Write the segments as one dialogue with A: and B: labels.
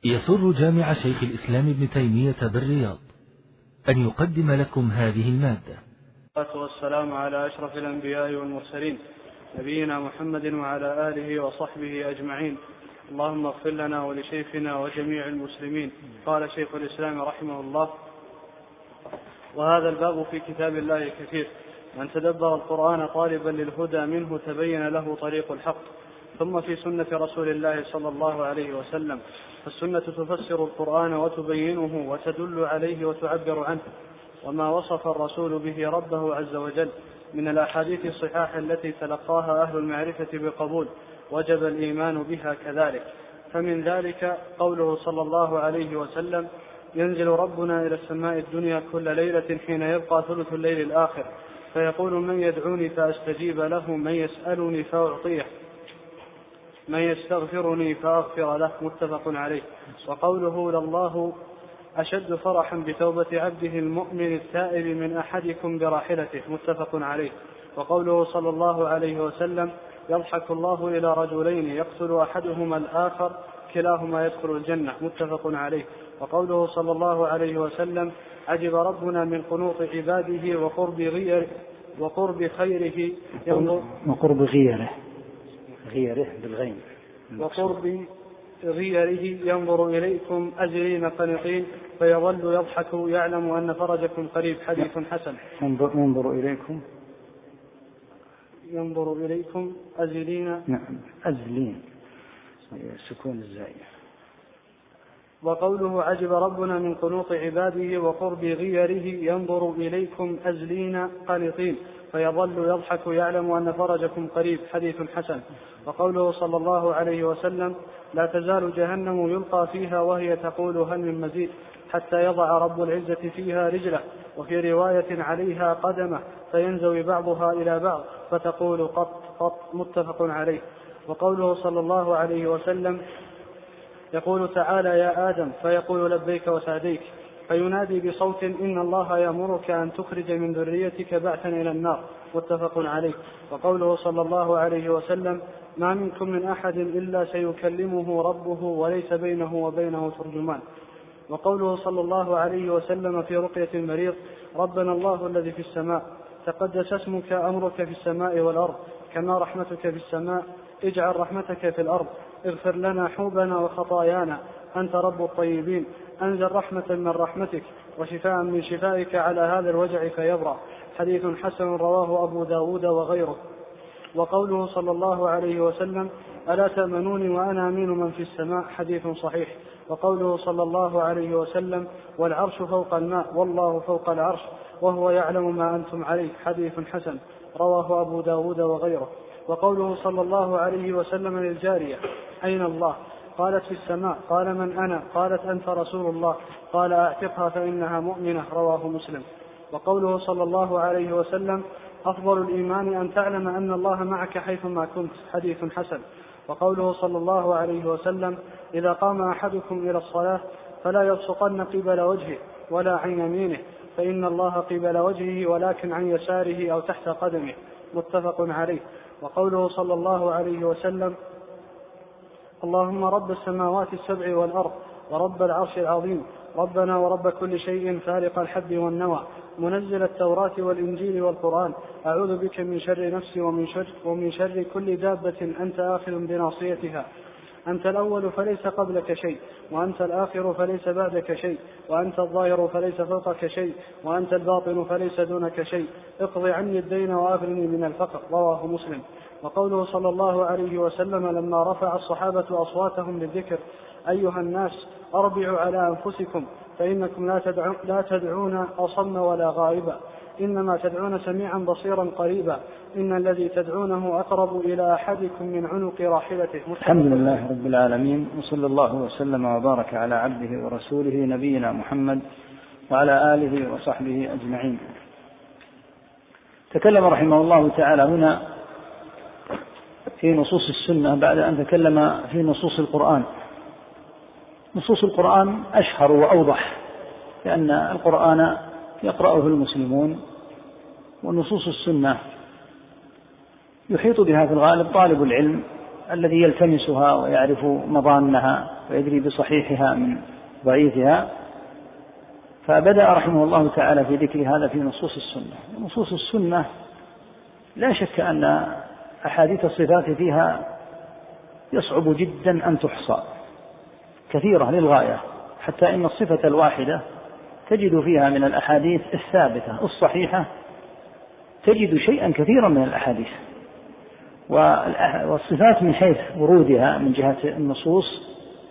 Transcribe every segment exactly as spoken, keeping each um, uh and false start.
A: يسر جامع شيخ الإسلام ابن تيمية بالرياض أن يقدم لكم هذه المادة.
B: والصلاة والسلام على أشرف الأنبياء والمرسلين نبينا محمد وعلى آله وصحبه أجمعين. اللهم اغفر لنا ولشيخنا وجميع المسلمين. قال شيخ الإسلام رحمه الله: وهذا الباب في كتاب الله كثير، من تدبر القرآن طالبا للهدى منه تبين له طريق الحق. ثم في سنة رسول الله صلى الله عليه وسلم، فالسنة تفسر القرآن وتبينه وتدل عليه وتعبر عنه، وما وصف الرسول به ربه عز وجل من الأحاديث الصحاح التي تلقاها أهل المعرفة بقبول وجب الإيمان بها كذلك. فمن ذلك قوله صلى الله عليه وسلم: ينزل ربنا إلى السماء الدنيا كل ليلة حين يبقى ثلث الليل الآخر، فيقول: من يدعوني فأستجيب له، من يسألني فأعطيه، من يستغفرني فأغفر له. متفق عليه. وقوله: لله أشد فرحا بتوبة عبده المؤمن التائب من أحدكم براحلته. متفق عليه. وقوله صلى الله عليه وسلم: يضحك الله إلى رجلين يقتل أحدهما الآخر كلاهما يدخل الجنة. متفق عليه. وقوله صلى الله عليه وسلم: عجب ربنا من قنوط عباده وقرب غيره وقرب خيره ينظر
C: وقرب غيره غيره بالغين
B: وقرب غيره ينظر إليكم أجرين قنطين فيظل يضحك يعلم أن فرجكم قريب. حديث حسن.
C: ينظر إليكم
B: ينظر إليكم أزلين.
C: نعم أزلين سكون الزاي.
B: وقوله: عجب ربنا من قنوط عباده وقرب غيره ينظر إليكم أزلين قنطين فيظل يضحك يعلم أن فرجكم قريب. حديث حسن. وقوله صلى الله عليه وسلم: لا تزال جهنم يلقى فيها وهي تقول هل من مزيد حتى يضع رب العزة فيها رجله، وفي رواية عليها قدمه، فينزوي بعضها إلى بعض فتقول قط قط. متفق عليه. وقوله صلى الله عليه وسلم: يقول تعالى: يا آدم، فيقول لبيك وسعديك، فينادي بصوت: إن الله يأمرك أن تخرج من ذريتك بعثا إلى النار. متفق عليه. وقوله صلى الله عليه وسلم: ما منكم من أحد إلا سيكلمه ربه وليس بينه وبينه ترجمان. وقوله صلى الله عليه وسلم في رقية المريض: ربنا الله الذي في السماء، تقدس اسمك، أمرك في السماء والأرض، كما رحمتك في السماء، اجعل رحمتك في الأرض، اغفر لنا حوبنا وخطايانا، أنت رب الطيبين، أنزل رحمة من رحمتك وشفاء من شفائك على هذا الوجع فيبرأ. حديث حسن رواه أبو داود وغيره. وقوله صلى الله عليه وسلم: ألا تأمنوني وأنا أمين من في السماء. حديث صحيح. وقوله صلى الله عليه وسلم: والعرش فوق الماء والله فوق العرش وهو يعلم ما أنتم عليه. حديث حسن رواه أبو داود وغيره. وقوله صلى الله عليه وسلم للجارية: أين الله؟ قالت: في السماء. قال: من أنا؟ قالت: أنت رسول الله. قال: أعتقها فإنها مؤمنة. رواه مسلم. وقوله صلى الله عليه وسلم: أفضل الإيمان أن تعلم أن الله معك حيثما كنت. حديث حسن. وقوله صلى الله عليه وسلم: إذا قام أحدكم إلى الصلاة فلا يبصقن قبل وجهه ولا عن يمينه، فإن الله قبل وجهه ولكن عن يساره أو تحت قدمه. متفق عليه. وقوله صلى الله عليه وسلم: اللهم رب السماوات السبع والأرض ورب العرش العظيم، ربنا ورب كل شيء فارق الحب والنوى، منزل التوراة والإنجيل والقرآن، أعوذ بك من شر نفسي ومن شر, ومن شر كل دابة أنت آخذ بناصيتها، أنت الأول فليس قبلك شيء، وأنت الآخر فليس بعدك شيء، وأنت الظاهر فليس فوقك شيء، وأنت الباطن فليس دونك شيء، اقض عني الدين وأغنني من الفقر. رواه مسلم. وقوله صلى الله عليه وسلم لما رفع الصحابة أصواتهم للذكر: أيها الناس، أربعوا على أنفسكم، فإنكم لا, تدعو لا تدعون أصم ولا غائبا، إنما تدعون سميعا بصيرا قريبا، إن الذي تدعونه أقرب إلى أحدكم من عنق راحلته.
C: الحمد لله رب العالمين، وصلى الله وسلم وبارك على عبده ورسوله نبينا محمد وعلى آله وصحبه أجمعين. تكلم رحمه الله تعالى هنا في نصوص السنة بعد أن تكلم في نصوص القرآن. نصوص القرآن أشهر وأوضح، لأن القرآن يقرأه المسلمون، ونصوص السنة يحيط بها في الغالب طالب العلم الذي يلتمسها ويعرف مضانها ويدري بصحيحها من ضعيفها. فبدأ رحمه الله تعالى في ذكر هذا في نصوص السنة. نصوص السنة لا شك أن أحاديث الصفات فيها يصعب جدا أن تحصى، كثيرة للغاية، حتى إن الصفة الواحدة تجد فيها من الأحاديث الثابتة الصحيحة تجد شيئا كثيرا من الأحاديث. والصفات من حيث ورودها من جهة النصوص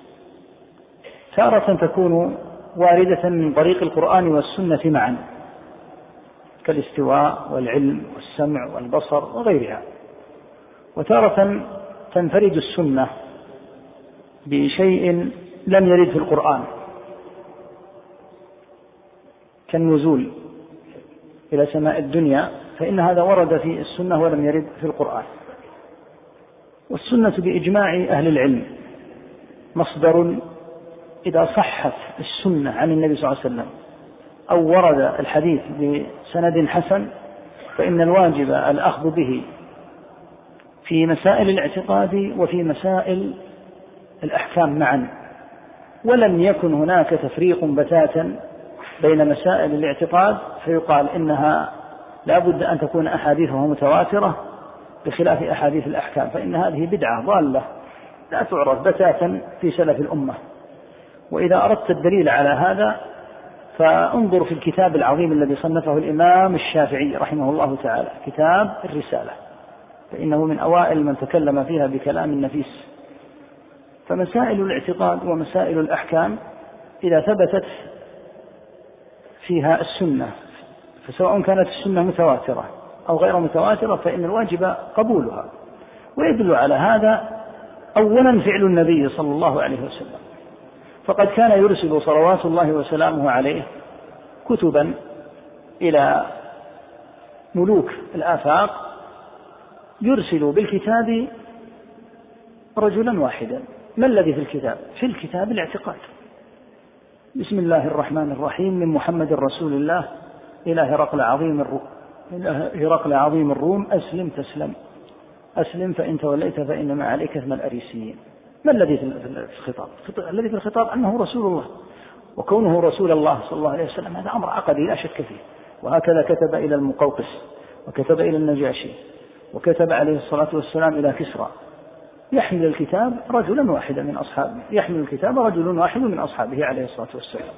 C: تارة تكون واردة من طريق القرآن والسنة معا، كالاستواء والعلم والسمع والبصر وغيرها، وتارة تنفرد السنة بشيء لم يرد في القرآن كالنزول إلى سماء الدنيا، فإن هذا ورد في السنة ولم يرد في القرآن. والسنة بإجماع أهل العلم مصدر إذا صحت السنة عن النبي صلى الله عليه وسلم أو ورد الحديث بسند حسن فإن الواجب الأخذ به في مسائل الاعتقاد وفي مسائل الأحكام معا، ولم يكن هناك تفريق بتاتا بين مسائل الاعتقاد فيقال إنها لا بد أن تكون أحاديثها متواترة بخلاف أحاديث الأحكام، فإن هذه بدعة ضالة لا تعرف بتاتا في سلف الأمة. وإذا أردت الدليل على هذا فانظر في الكتاب العظيم الذي صنفه الإمام الشافعي رحمه الله تعالى، كتاب الرسالة، فإنه من أوائل من تكلم فيها بكلام نفيس. فمسائل الاعتقاد ومسائل الأحكام إذا ثبتت فيها السنة، فسواء كانت السنة متواترة أو غير متواترة فإن الواجب قبولها. ويدل على هذا أولا فعل النبي صلى الله عليه وسلم، فقد كان يرسل صلوات الله وسلامه عليه كتبا إلى ملوك الآفاق، يرسل بالكتاب رجلا واحدا. ما الذي في الكتاب؟ في الكتاب الاعتقاد، بسم الله الرحمن الرحيم من محمد رسول الله إلى هرقل عظيم الروم إلى هرقل عظيم الروم أسلم تسلم، أسلم فإن توليت فإنما عليك إثم الأريسيين. ما الذي في الخطاب؟ الذي في الخطاب أنه رسول الله، وكونه رسول الله صلى الله عليه وسلم هذا أمر عقدي لا شك فيه. وهكذا كتب إلى المقوقس، وكتب إلى النجاشي، وكتب عليه الصلاة والسلام إلى كسرى، يحمل الكتاب رجلا واحدا من أصحابه، يحمل الكتاب رجل واحد من أصحابه عليه الصلاة والسلام.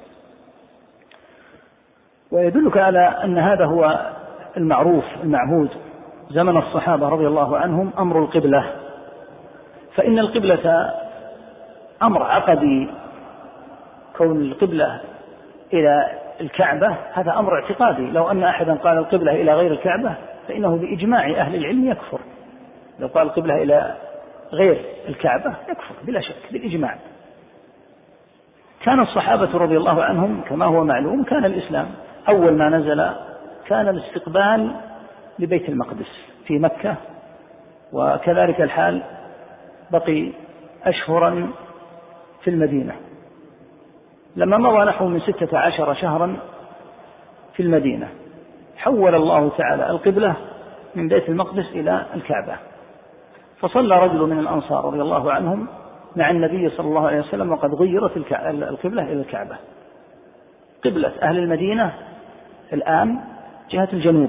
C: ويدلك على أن هذا هو المعروف المعهود زمن الصحابة رضي الله عنهم، أمر القبلة. فإن القبلة أمر عقدي، كون القبلة إلى الكعبة هذا أمر اعتقادي. لو أن أحدا قال القبلة إلى غير الكعبة فإنه بإجماع أهل العلم يكفر. لو قال القبلة إلى غير الكعبة يكفر بلا شك بالإجماع. كان الصحابة رضي الله عنهم كما هو معلوم، كان الإسلام أول ما نزل كان الاستقبال لبيت المقدس في مكة، وكذلك الحال بقي أشهرا في المدينة. لما مضى نحو من ستة عشر شهرا في المدينة حول الله تعالى القبلة من بيت المقدس إلى الكعبة، فصلى رجل من الأنصار رضي الله عنهم مع النبي صلى الله عليه وسلم وقد غيرت القبلة إلى الكعبة. قبلة أهل المدينة الآن جهة الجنوب،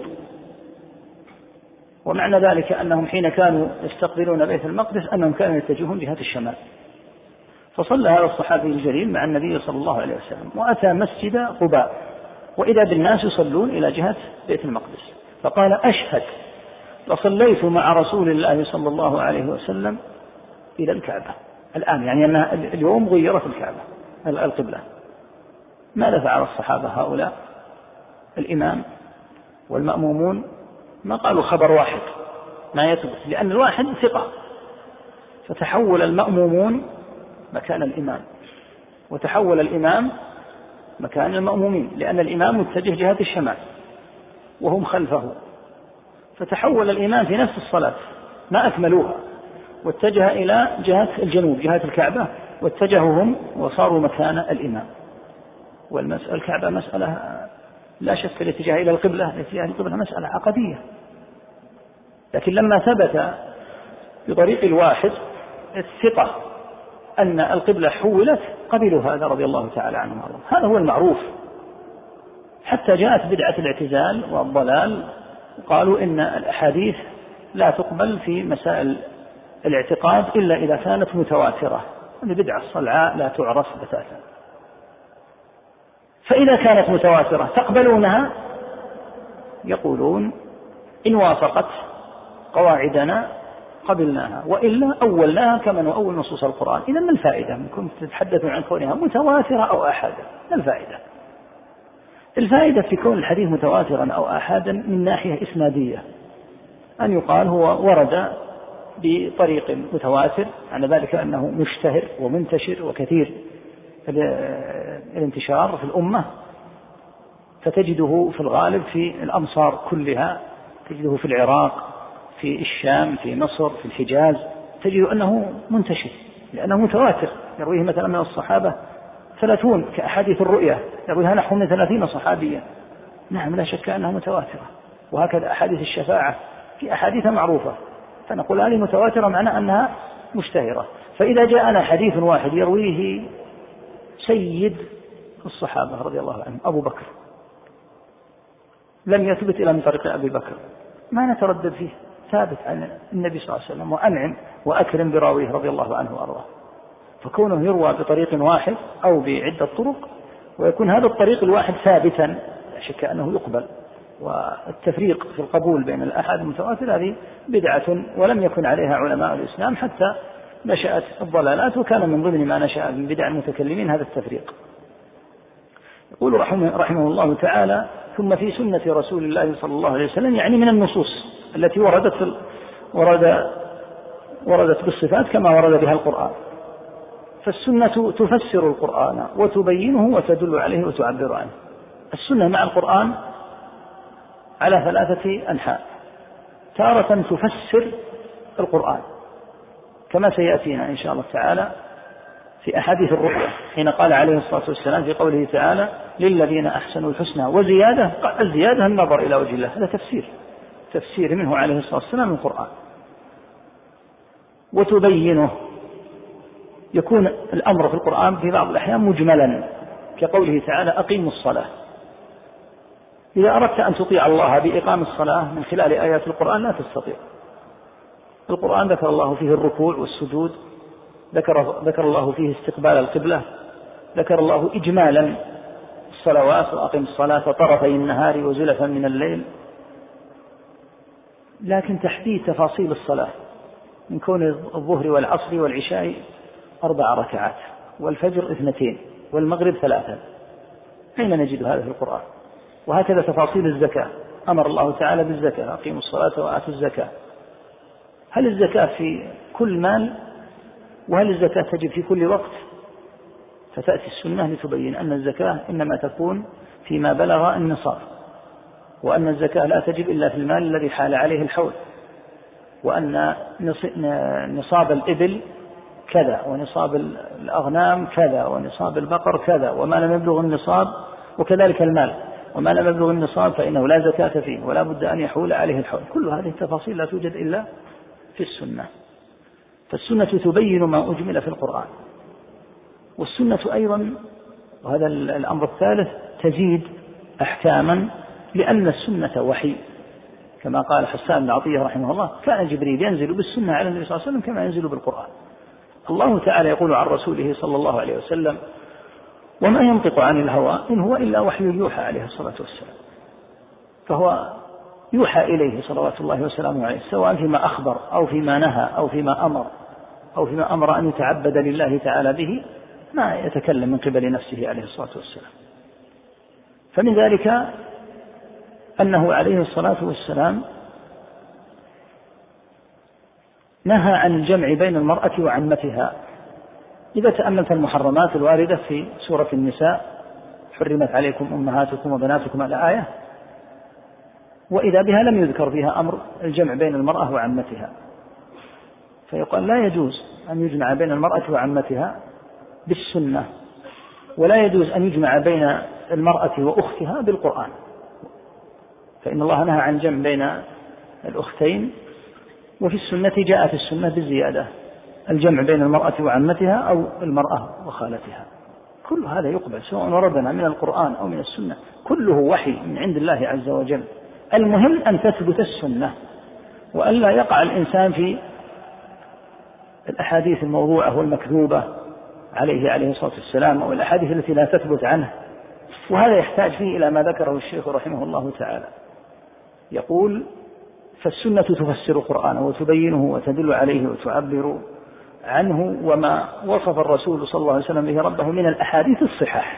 C: ومعنى ذلك أنهم حين كانوا يستقبلون بيت المقدس أنهم كانوا يتجهون جهة الشمال. فصلى هذا الصحابي الجليل مع النبي صلى الله عليه وسلم، وأتى مسجد قباء وإذا بالناس يصلون إلى جهة بيت المقدس، فقال أشهد لصليت مع رسول الله صلى الله عليه وسلم إلى الكعبة الآن، يعني أن اليوم غيرت الكعبة القبلة. ماذا فعل الصحابة هؤلاء؟ الإمام والمأمومون ما قالوا خبر واحد ما يثبت، لأن الواحد ثقة، فتحول المأمومون مكان الإمام، وتحول الإمام مكان المأمومين، لأن الإمام متجه جهة الشمال وهم خلفه، فتحول الإمام في نفس الصلاة ما أكملوها واتجه إلى جهة الجنوب جهة الكعبة، واتجهوا هم وصاروا مكان الإمام. والمسألة الكعبة مسألة لا شك الاتجاه إلى القبلة، الاتجاه إلى القبلة مسألة عقدية، لكن لما ثبت بطريق الواحد الثقة أن القبلة حولت قبلوا هذا رضي الله تعالى عنهم. هذا هو المعروف. حتى جاءت بدعة الاعتزال والضلال وقالوا إن الأحاديث لا تقبل في مسائل الاعتقاد إلا إذا كانت متواترة. هذه بدعة صلعاء لا تعرف بتاتا. فإذا كانت متواترة تقبلونها؟ يقولون إن وافقت قواعدنا قبلناها وإلا أولناها كما نؤول نصوص القرآن. إذا ما الفائدة من كنت تتحدث عن كونها متواترة أو أحادا؟ ما الفائدة؟ الفائدة في كون الحديث متواترا أو أحادا من ناحية إسنادية، أن يقال هو ورد بطريق متواتر، على ذلك أنه مشتهر ومنتشر وكثير الانتشار في الأمة، فتجده في الغالب في الأمصار كلها، تجده في العراق، في الشام، في مصر، في الحجاز، تجد أنه منتشر لأنه متواتر. يرويه مثلا من الصحابة ثلاثون كأحاديث الرؤيا، يرويها نحو من ثلاثين صحابيا. نعم لا شك أنها متواترة. وهكذا أحاديث الشفاعة في أحاديث معروفة، فنقول هذه متواترة معنى أنها مشتهرة. فإذا جاءنا حديث واحد يرويه سيد الصحابة رضي الله عنهم أبو بكر لم يثبت إلى من طريق أبي بكر، ما نتردد فيه، ثابت عن النبي صلى الله عليه وسلم، وأنعم وأكرم براويه رضي الله عنه وأرضاه. فكونه يروى بطريق واحد أو بعدة طرق ويكون هذا الطريق الواحد ثابتا لا شك أنه يقبل. والتفريق في القبول بين الأحاد المتواتر هذه بدعة ولم يكن عليها علماء الإسلام حتى نشأت الضلالات، وكان من ضمن ما نشأ من بدع المتكلمين هذا التفريق. يقول رحمه, رحمه الله تعالى: ثم في سنة رسول الله صلى الله عليه وسلم، يعني من النصوص التي وردت ورد وردت بالصفات كما ورد بها القرآن. فالسنة تفسر القرآن وتبينه وتدل عليه وتعبر عنه. السنة مع القرآن على ثلاثة أنحاء: تارة تفسر القرآن كما سيأتينا إن شاء الله تعالى في أحاديث الرؤيا، حين قال عليه الصلاة والسلام في قوله تعالى: للذين أحسنوا الحسنى وزيادة. الزيادة النظر إلى وجه الله، هذا تفسير تفسير منه عليه الصلاة والسلام من القرآن. وتبينه، يكون الأمر في القرآن في بعض الأحيان مجملا، كقوله تعالى: أقيموا الصلاة. إذا أردت أن تطيع الله بإقام الصلاة من خلال آيات القرآن لا تستطيع. القرآن ذكر الله فيه الركوع والسجود، ذكر, ذكر الله فيه استقبال القبلة، ذكر الله إجمالا الصلوات: وأقم الصلاة طرفي النهار وزلفا من الليل. لكن تحديد تفاصيل الصلاة من كون الظهر والعصر والعشاء أربع ركعات والفجر اثنتين والمغرب ثلاثة، أين نجد هذا في القرآن؟ وهكذا تفاصيل الزكاة، أمر الله تعالى بالزكاة: أقيموا الصلاة وآتوا الزكاة. هل الزكاة في كل مال؟ وهل الزكاة تجب في كل وقت؟ فتأتي السنة لتبين أن الزكاة إنما تكون فيما بلغ النصاب، وأن الزكاة لا تجب إلا في المال الذي حال عليه الحول، وأن نصاب الإبل كذا، ونصاب الأغنام كذا، ونصاب البقر كذا، وما لم يبلغ النصاب، وكذلك المال وما لم يبلغ النصاب فإنه لا زكاة فيه ولا بد أن يحول عليه الحول. كل هذه التفاصيل لا توجد إلا في السنة. فالسنة تبين ما أجمل في القرآن. والسنة أيضا، وهذا الأمر الثالث، تزيد أحكاما، لأن السنة وحي، كما قال حسان بن عطية رحمه الله: كان جبريل ينزل بالسنة على النبي صلى الله عليه وسلم كما ينزل بالقرآن. الله تعالى يقول عن رسوله صلى الله عليه وسلم: وما ينطق عن الهوى إن هو إلا وحي يوحى عليه الصلاة والسلام. فهو يوحى إليه صلوات الله وسلامه عليه، سواء فيما أخبر أو فيما نهى أو فيما أمر أو فيما أمر أن يتعبد لله تعالى به، ما يتكلم من قبل نفسه عليه الصلاة والسلام. فمن ذلك أنه عليه الصلاة والسلام نهى عن الجمع بين المرأة وعمتها. إذا تأملت المحرمات الواردة في سورة النساء: حرمت عليكم أمهاتكم وبناتكم، على آية، وإذا بها لم يذكر فيها أمر الجمع بين المرأة وعمتها، فيقال لا يجوز أن يجمع بين المرأة وعمتها بالسنة، ولا يجوز أن يجمع بين المرأة وأختها بالقرآن، فإن الله نهى عن جمع بين الأختين. وفي السنة جاءت السنة بالزيادة: الجمع بين المرأة وعمتها أو المرأة وخالتها، كل هذا يقبل سواء وردنا من القرآن أو من السنة، كله وحي من عند الله عز وجل. المهم أن تثبت السنة وألا يقع الإنسان في الأحاديث الموضوعة والمكذوبة عليه عليه الصلاة والسلام أو الأحاديث التي لا تثبت عنه، وهذا يحتاج فيه إلى ما ذكره الشيخ رحمه الله تعالى. يقول: فالسنة تفسر القرآن وتبينه وتدل عليه وتعبر عنه وما وصف الرسول صلى الله عليه وسلم به ربه من الأحاديث الصحاح.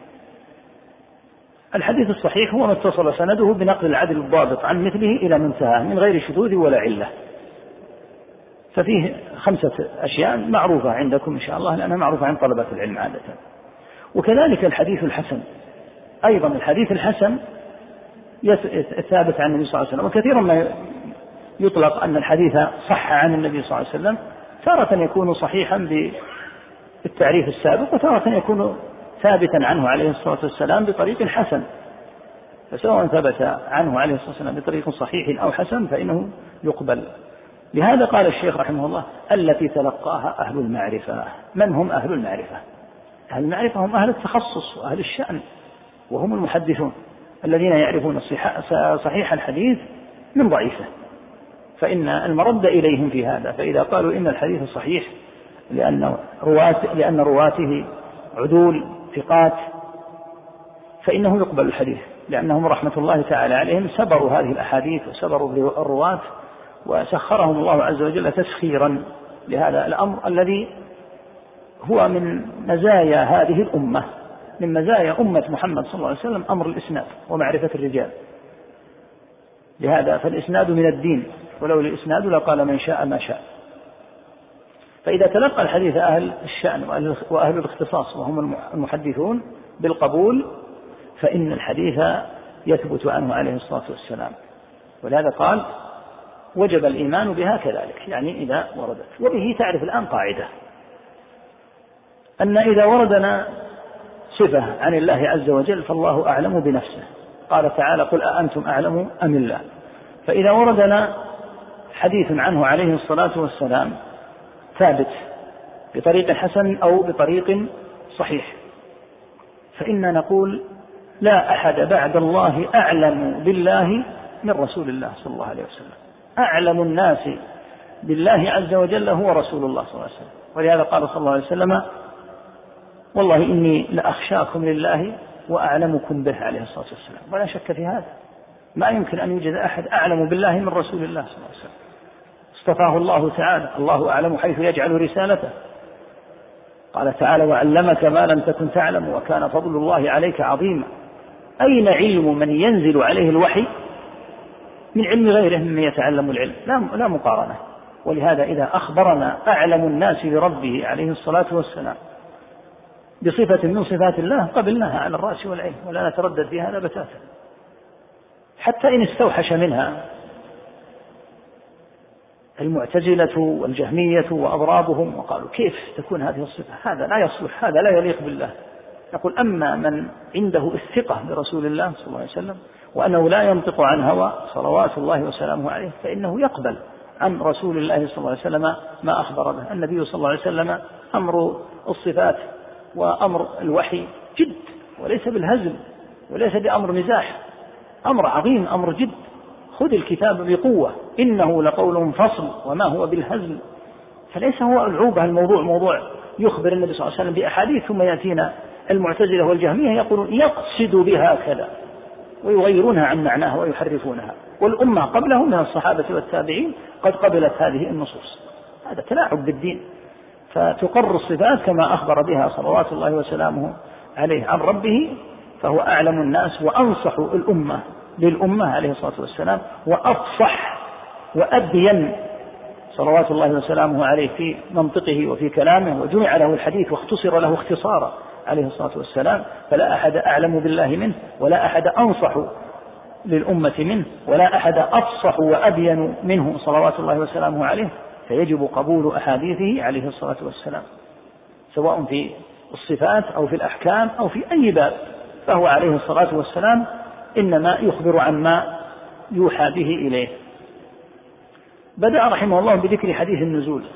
C: الحديث الصحيح هو ما اتصل سنده بنقل العدل الضابط عن مثله إلى منتهى من غير شذوذ ولا علة، ففيه خمسة أشياء معروفة عندكم إن شاء الله لأنها معروفة عن طلبة العلم عادة. وكذلك الحديث الحسن، أيضا الحديث الحسن الثابت عن النبي صلى الله عليه وسلم، وكثيرا ما يطلق أن الحديث صح عن النبي صلى الله عليه وسلم، تارة يكون صحيحا بالتعريف السابق وتارة يكون ثابتا عنه عليه الصلاة والسلام بطريق حسن، فسواء ثبت عنه عليه الصلاة والسلام بطريق صحيح أو حسن فإنه يقبل. لهذا قال الشيخ رحمه الله: التي تلقاها أهل المعرفة. من هم أهل المعرفة؟ أهل المعرفة هم أهل التخصص وأهل الشأن، وهم المحدثون الذين يعرفون صحيح الحديث من ضعيفه، فإن المرد إليهم في هذا. فإذا قالوا إن الحديث صحيح لأن رواته, لأن رواته عدول ثقات فإنه يقبل الحديث، لأنهم رحمة الله تعالى عليهم سبروا هذه الأحاديث وسبروا الرواة وسخرهم الله عز وجل تسخيرا لهذا الأمر الذي هو من مزايا هذه الأمة، من مزايا أمة محمد صلى الله عليه وسلم أمر الإسناد ومعرفة الرجال. لهذا فالإسناد من الدين، ولو الإسناد لقال من شاء ما شاء. فإذا تلقى الحديث أهل الشأن وأهل الاختصاص وهم المحدثون بالقبول فإن الحديث يثبت عنه عليه الصلاة والسلام. ولهذا قال: وجب الإيمان بها كذلك، يعني إذا وردت. وبه تعرف الآن قاعدة أن إذا وردنا صفة عن الله عز وجل فالله أعلم بنفسه، قال تعالى: قل أأنتم أعلم أم الله. فإذا وردنا حديث عنه عليه الصلاة والسلام ثابت بطريق حسن أو بطريق صحيح فإننا نقول: لا أحد بعد الله أعلم بالله من رسول الله صلى الله عليه وسلم. أعلم الناس بالله عز وجل هو رسول الله صلى الله عليه وسلم. ولهذا قال صلى الله عليه وسلم: والله إني لأخشاكم لله وأعلمكم به عليه الصلاة والسلام. ولا شك في هذا، ما يمكن أن يوجد أحد أعلم بالله من رسول الله صلى الله عليه وسلم. اصطفاه الله تعالى، الله أعلم حيث يجعل رسالته. قال تعالى: وعلمك ما لم تكن تعلم وكان فضل الله عليك عظيما. أين علم من ينزل عليه الوحي من علم غيره ممن يتعلم العلم؟ لا, لا مقارنة. ولهذا إذا أخبرنا أعلم الناس بربه عليه الصلاة والسلام بصفة من صفات الله قبلناها على الرأس والعين ولا نتردد في هذا بتاتا، حتى إن استوحش منها المعتزلة والجهمية وأضرابهم وقالوا: كيف تكون هذه الصفة؟ هذا لا يصلح، هذا لا يليق بالله. نقول: أما من عنده الثقة برسول الله صلى الله عليه وسلم وأنه لا ينطق عن هوى صلوات الله وسلامه عليه فإنه يقبل عن رسول الله صلى الله عليه وسلم ما أخبر به النبي صلى الله عليه وسلم. أمر الصفات وأمر الوحي جد وليس بالهزل وليس بأمر مزاح، أمر عظيم، أمر جد. خذ الكتاب بقوة، إنه لقول فصل وما هو بالهزل. فليس هو العوبة الموضوع موضوع يخبر النبي صلى الله عليه وسلم بأحاديث ثم يأتينا المعتزلة والجهمية يقولون يقصد بها كذا ويغيرونها عن معناها ويحرفونها، والأمة قبله من الصحابة والتابعين قد قبلت هذه النصوص. هذا تلاعب بالدين. فتقر الصفات كما أخبر بها صلوات الله وسلامه عليه عن ربه، فهو أعلم الناس وأنصح الأمة للأمة عليه الصلاة والسلام، وأفصح وأبين صلوات الله وسلامه عليه في منطقه وفي كلامه، وجمع له الحديث واختصر له اختصارا عليه الصلاة والسلام. فلا أحد أعلم بالله منه، ولا أحد أنصح للأمة منه، ولا أحد أفصح وأبين منه صلوات الله وسلامه عليه. فيجب قبول أحاديثه عليه الصلاة والسلام سواء في الصفات أو في الأحكام أو في أي باب، فهو عليه الصلاة والسلام إنما يخبر عما يوحى به إليه. بدأ رحمه الله بذكر حديث النزول،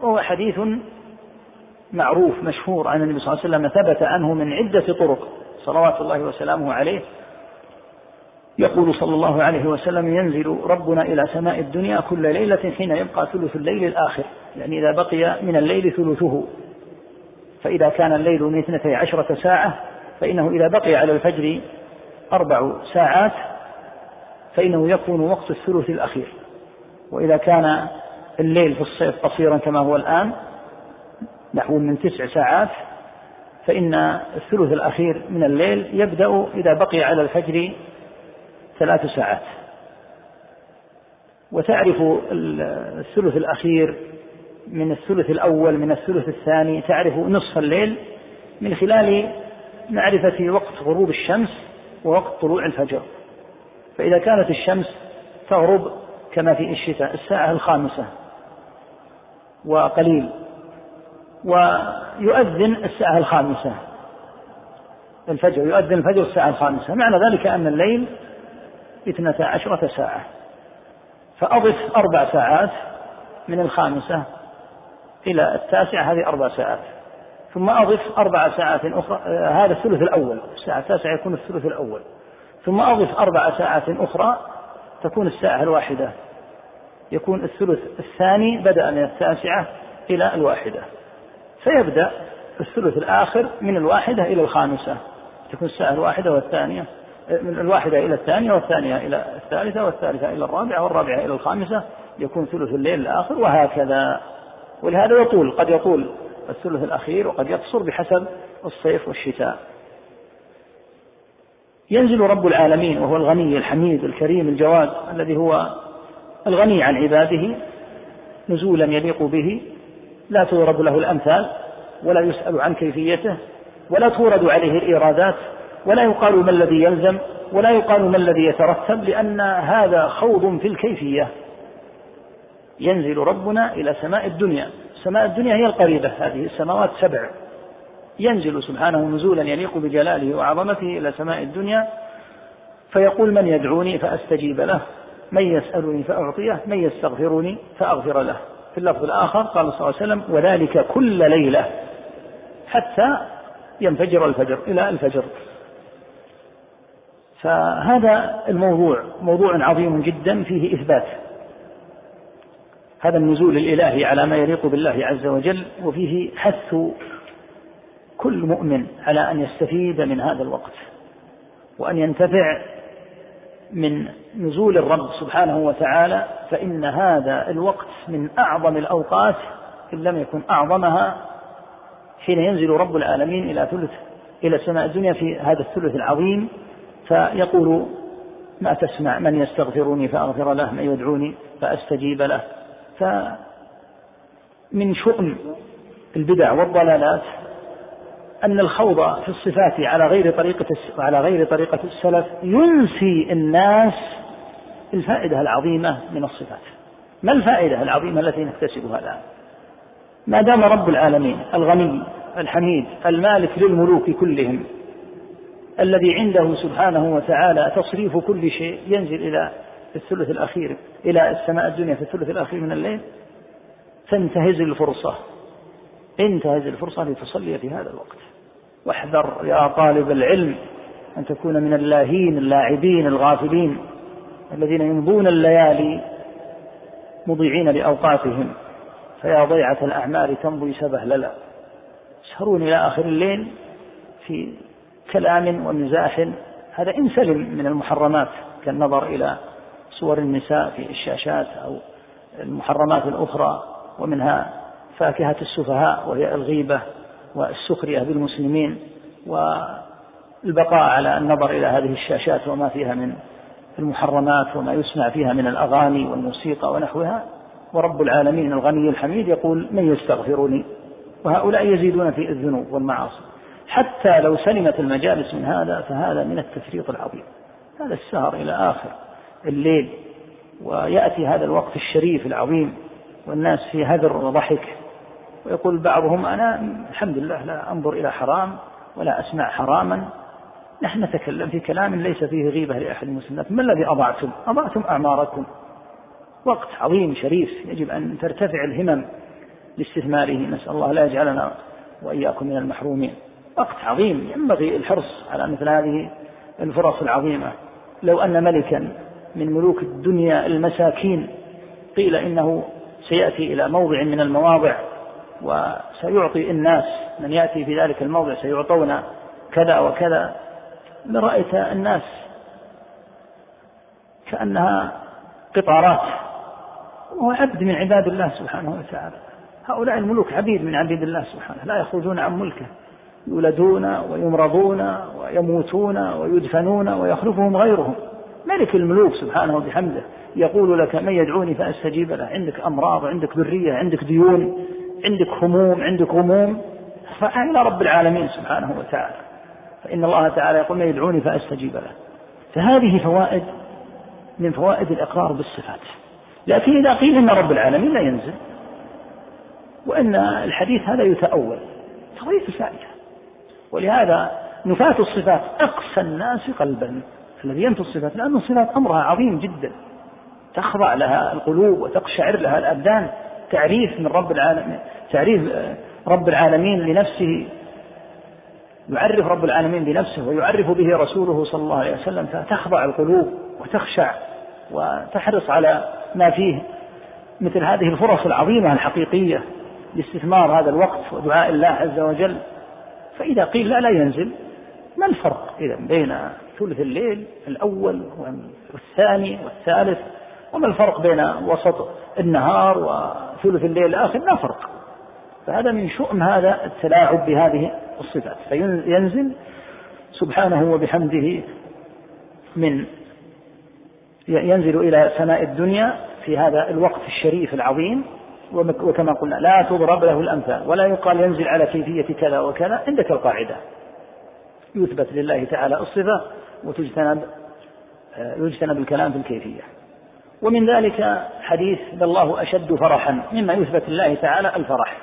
C: وهو حديث معروف مشهور عن النبي صلى الله عليه وسلم، ثبت عنه من عدة طرق صلوات الله وسلامه عليه. يقول صلى الله عليه وسلم: ينزل ربنا إلى سماء الدنيا كل ليلة حين يبقى ثلث الليل الآخر، يعني إذا بقي من الليل ثلثه، فإذا كان الليل من اثنتي عشرة ساعة فإنه إذا بقي على الفجر أربع ساعات فإنه يكون وقت الثلث الأخير. وإذا كان الليل في الصيف قصيرا كما هو الآن نحو من تسع ساعات فإن الثلث الأخير من الليل يبدأ إذا بقي على الفجر ثلاث ساعات. وتعرف الثلث الأخير من الثلث الأول من الثلث الثاني، تعرف نصف الليل من خلال معرفة وقت غروب الشمس ووقت طلوع الفجر. فإذا كانت الشمس تغرب كما في الشتاء الساعة الخامسة وقليل، ويؤذن الساعة الخامسة الفجر، يؤذن الفجر الساعة الخامسة، معنى ذلك أن الليل اثنتا عشرة ساعة، فأضف أربع ساعات من الخامسة إلى التاسعة، هذه أربع ساعات، ثم أضف أربع ساعات أخرى، هذا الثلث الأول، الساعة التاسعة يكون الثلث الأول، ثم أضف أربع ساعات أخرى تكون الساعة الواحدة، يكون الثلث الثاني بدأ من التاسعة إلى الواحدة، فيبدأ الثلث الآخر من الواحدة إلى الخامسة، تكون الساعة الواحدة والثانية، من الواحدة إلى الثانية والثانية إلى الثالثة والثالثة إلى الرابعة والرابعة إلى الخامسة، يكون ثلث الليل الآخر، وهكذا. ولهذا يطول، قد يطول الثلث الأخير وقد يقصر بحسب الصيف والشتاء. ينزل رب العالمين وهو الغني الحميد الكريم الجواد الذي هو الغني عن عباده نزولا يليق به، لا تضرب له الأمثال ولا يسأل عن كيفيته ولا تورد عليه الإيرادات ولا يقال ما الذي يلزم ولا يقال ما الذي يترتب، لأن هذا خوض في الكيفية. ينزل ربنا إلى سماء الدنيا، سماء الدنيا هي القريبة، هذه السماوات سبع، ينزل سبحانه نزولا يليق بجلاله وعظمته إلى سماء الدنيا، فيقول: من يدعوني فأستجيب له، من يسألني فأعطيه، من يستغفرني فأغفر له. في اللفظ الآخر قال صلى الله عليه وسلم: وذلك كل ليلة حتى ينفجر الفجر، إلى الفجر. فهذا الموضوع موضوع عظيم جدا فيه إثبات هذا النزول الإلهي على ما يليق بالله عز وجل، وفيه حث كل مؤمن على أن يستفيد من هذا الوقت وأن ينتفع من نزول الرب سبحانه وتعالى، فإن هذا الوقت من أعظم الأوقات إن لم يكن أعظمها، حين ينزل رب العالمين إلى ثلث إلى سماء الدنيا في هذا الثلث العظيم، فيقول: ما تسمع، من يستغفرني فأغفر له، من يدعوني فأستجيب له. فمن شؤم البدع والضلالات أن الخوض في الصفات على غير طريقة على غير طريقة السلف ينسي الناس الفائدة العظيمة من الصفات. ما الفائدة العظيمة التي نكتسبها الآن؟ ما دام رب العالمين الغني الحميد المالك للملوك كلهم الذي عنده سبحانه وتعالى تصريف كل شيء، ينزل إلى الثلث الأخير إلى السماء الدنيا في الثلث الأخير من الليل، فانتهز الفرصة انتهز الفرصة لتصلي في هذا الوقت. واحذر يا طالب العلم أن تكون من اللاهين اللاعبين الغافلين الذين يمضون الليالي مضيعين لأوقاتهم، فيا ضيعة الأعمال تمضي سبهللا. يسهرون إلى آخر الليل في كلام ومزاح، هذا إن سلم من المحرمات كالنظر إلى صور النساء في الشاشات أو المحرمات الأخرى، ومنها فاكهة السفهاء وهي الغيبة والسخرية بالمسلمين والبقاء على النظر إلى هذه الشاشات وما فيها من المحرمات وما يسمع فيها من الأغاني والموسيقى ونحوها. ورب العالمين الغني الحميد يقول: من يستغفرني، وهؤلاء يزيدون في الذنوب والمعاصي. حتى لو سلمت المجالس من هذا فهذا من التفريط العظيم، هذا السهر إلى آخر الليل، ويأتي هذا الوقت الشريف العظيم والناس في هدر وضحك، ويقول بعضهم: أنا الحمد لله لا أنظر إلى حرام ولا أسمع حراما. نحن نتكلم في كلام ليس فيه غيبة لأحد المسلمين. ما الذي أضعتم؟ أضعتم أعماركم. وقت عظيم شريف يجب أن ترتفع الهمم لاستثماره. نسأل الله لا يجعلنا وإياكم من المحرومين. وقت عظيم ينبغي الحرص على مثل هذه الفرص العظيمة. لو أن ملكا من ملوك الدنيا المساكين قيل إنه سيأتي إلى موضع من المواضع وسيعطي الناس، من يأتي في ذلك الموضع سيعطون كذا وكذا، لرأيت الناس كأنها قطارات، وهو عبد من عباد الله سبحانه وتعالى. هؤلاء الملوك عبيد من عبيد الله سبحانه، لا يخرجون عن ملكه، يولدون ويمرضون ويموتون ويدفنون ويخلفهم غيرهم. ملك الملوك سبحانه وبحمده يقول لك من يدعوني فأستجيب له. عندك أمراض، عندك ذرية، عندك ديون، عندك هموم، عندك غموم، ارفعها إلى رب العالمين سبحانه وتعالى، فإن الله تعالى يقول من يدعوني فأستجيب له. فهذه فوائد من فوائد الإقرار بالصفات. لكن إذا قيل إن رب العالمين لا ينزل وإن الحديث هذا يتأول فضيف فائدة. ولهذا نفاة الصفات أقسى الناس قلبا، الذي ينفي الصفات، لأن الصفات أمرها عظيم جدا، تخضع لها القلوب وتقشعر لها الأبدان. تعريف من رب العالمين، تعريف رب العالمين لنفسه، يعرف رب العالمين بنفسه ويعرف به رسوله صلى الله عليه وسلم، فتخضع القلوب وتخشع وتحرص على ما فيه. مثل هذه الفرص العظيمة الحقيقية لاستثمار هذا الوقت ودعاء الله عز وجل. فإذا قيل لا لا ينزل، ما الفرق إذا بين ثلث الليل الأول والثاني والثالث، وما الفرق بين وسط النهار وثلث الليل الآخر؟ لا فرق. فهذا من شؤم هذا التلاعب بهذه الصفات. فينزل سبحانه وبحمده، من ينزل إلى سماء الدنيا في هذا الوقت الشريف العظيم. وكما قلنا لا تضرب له الأمثال، ولا يقال ينزل على كيفية كذا وكذا. عندك القاعدة، يثبت لله تعالى الصفة وتجتنب يجتنب الكلام في الكيفية. ومن ذلك حديث الله أشد فرحا، مما يثبت لله تعالى الفرح،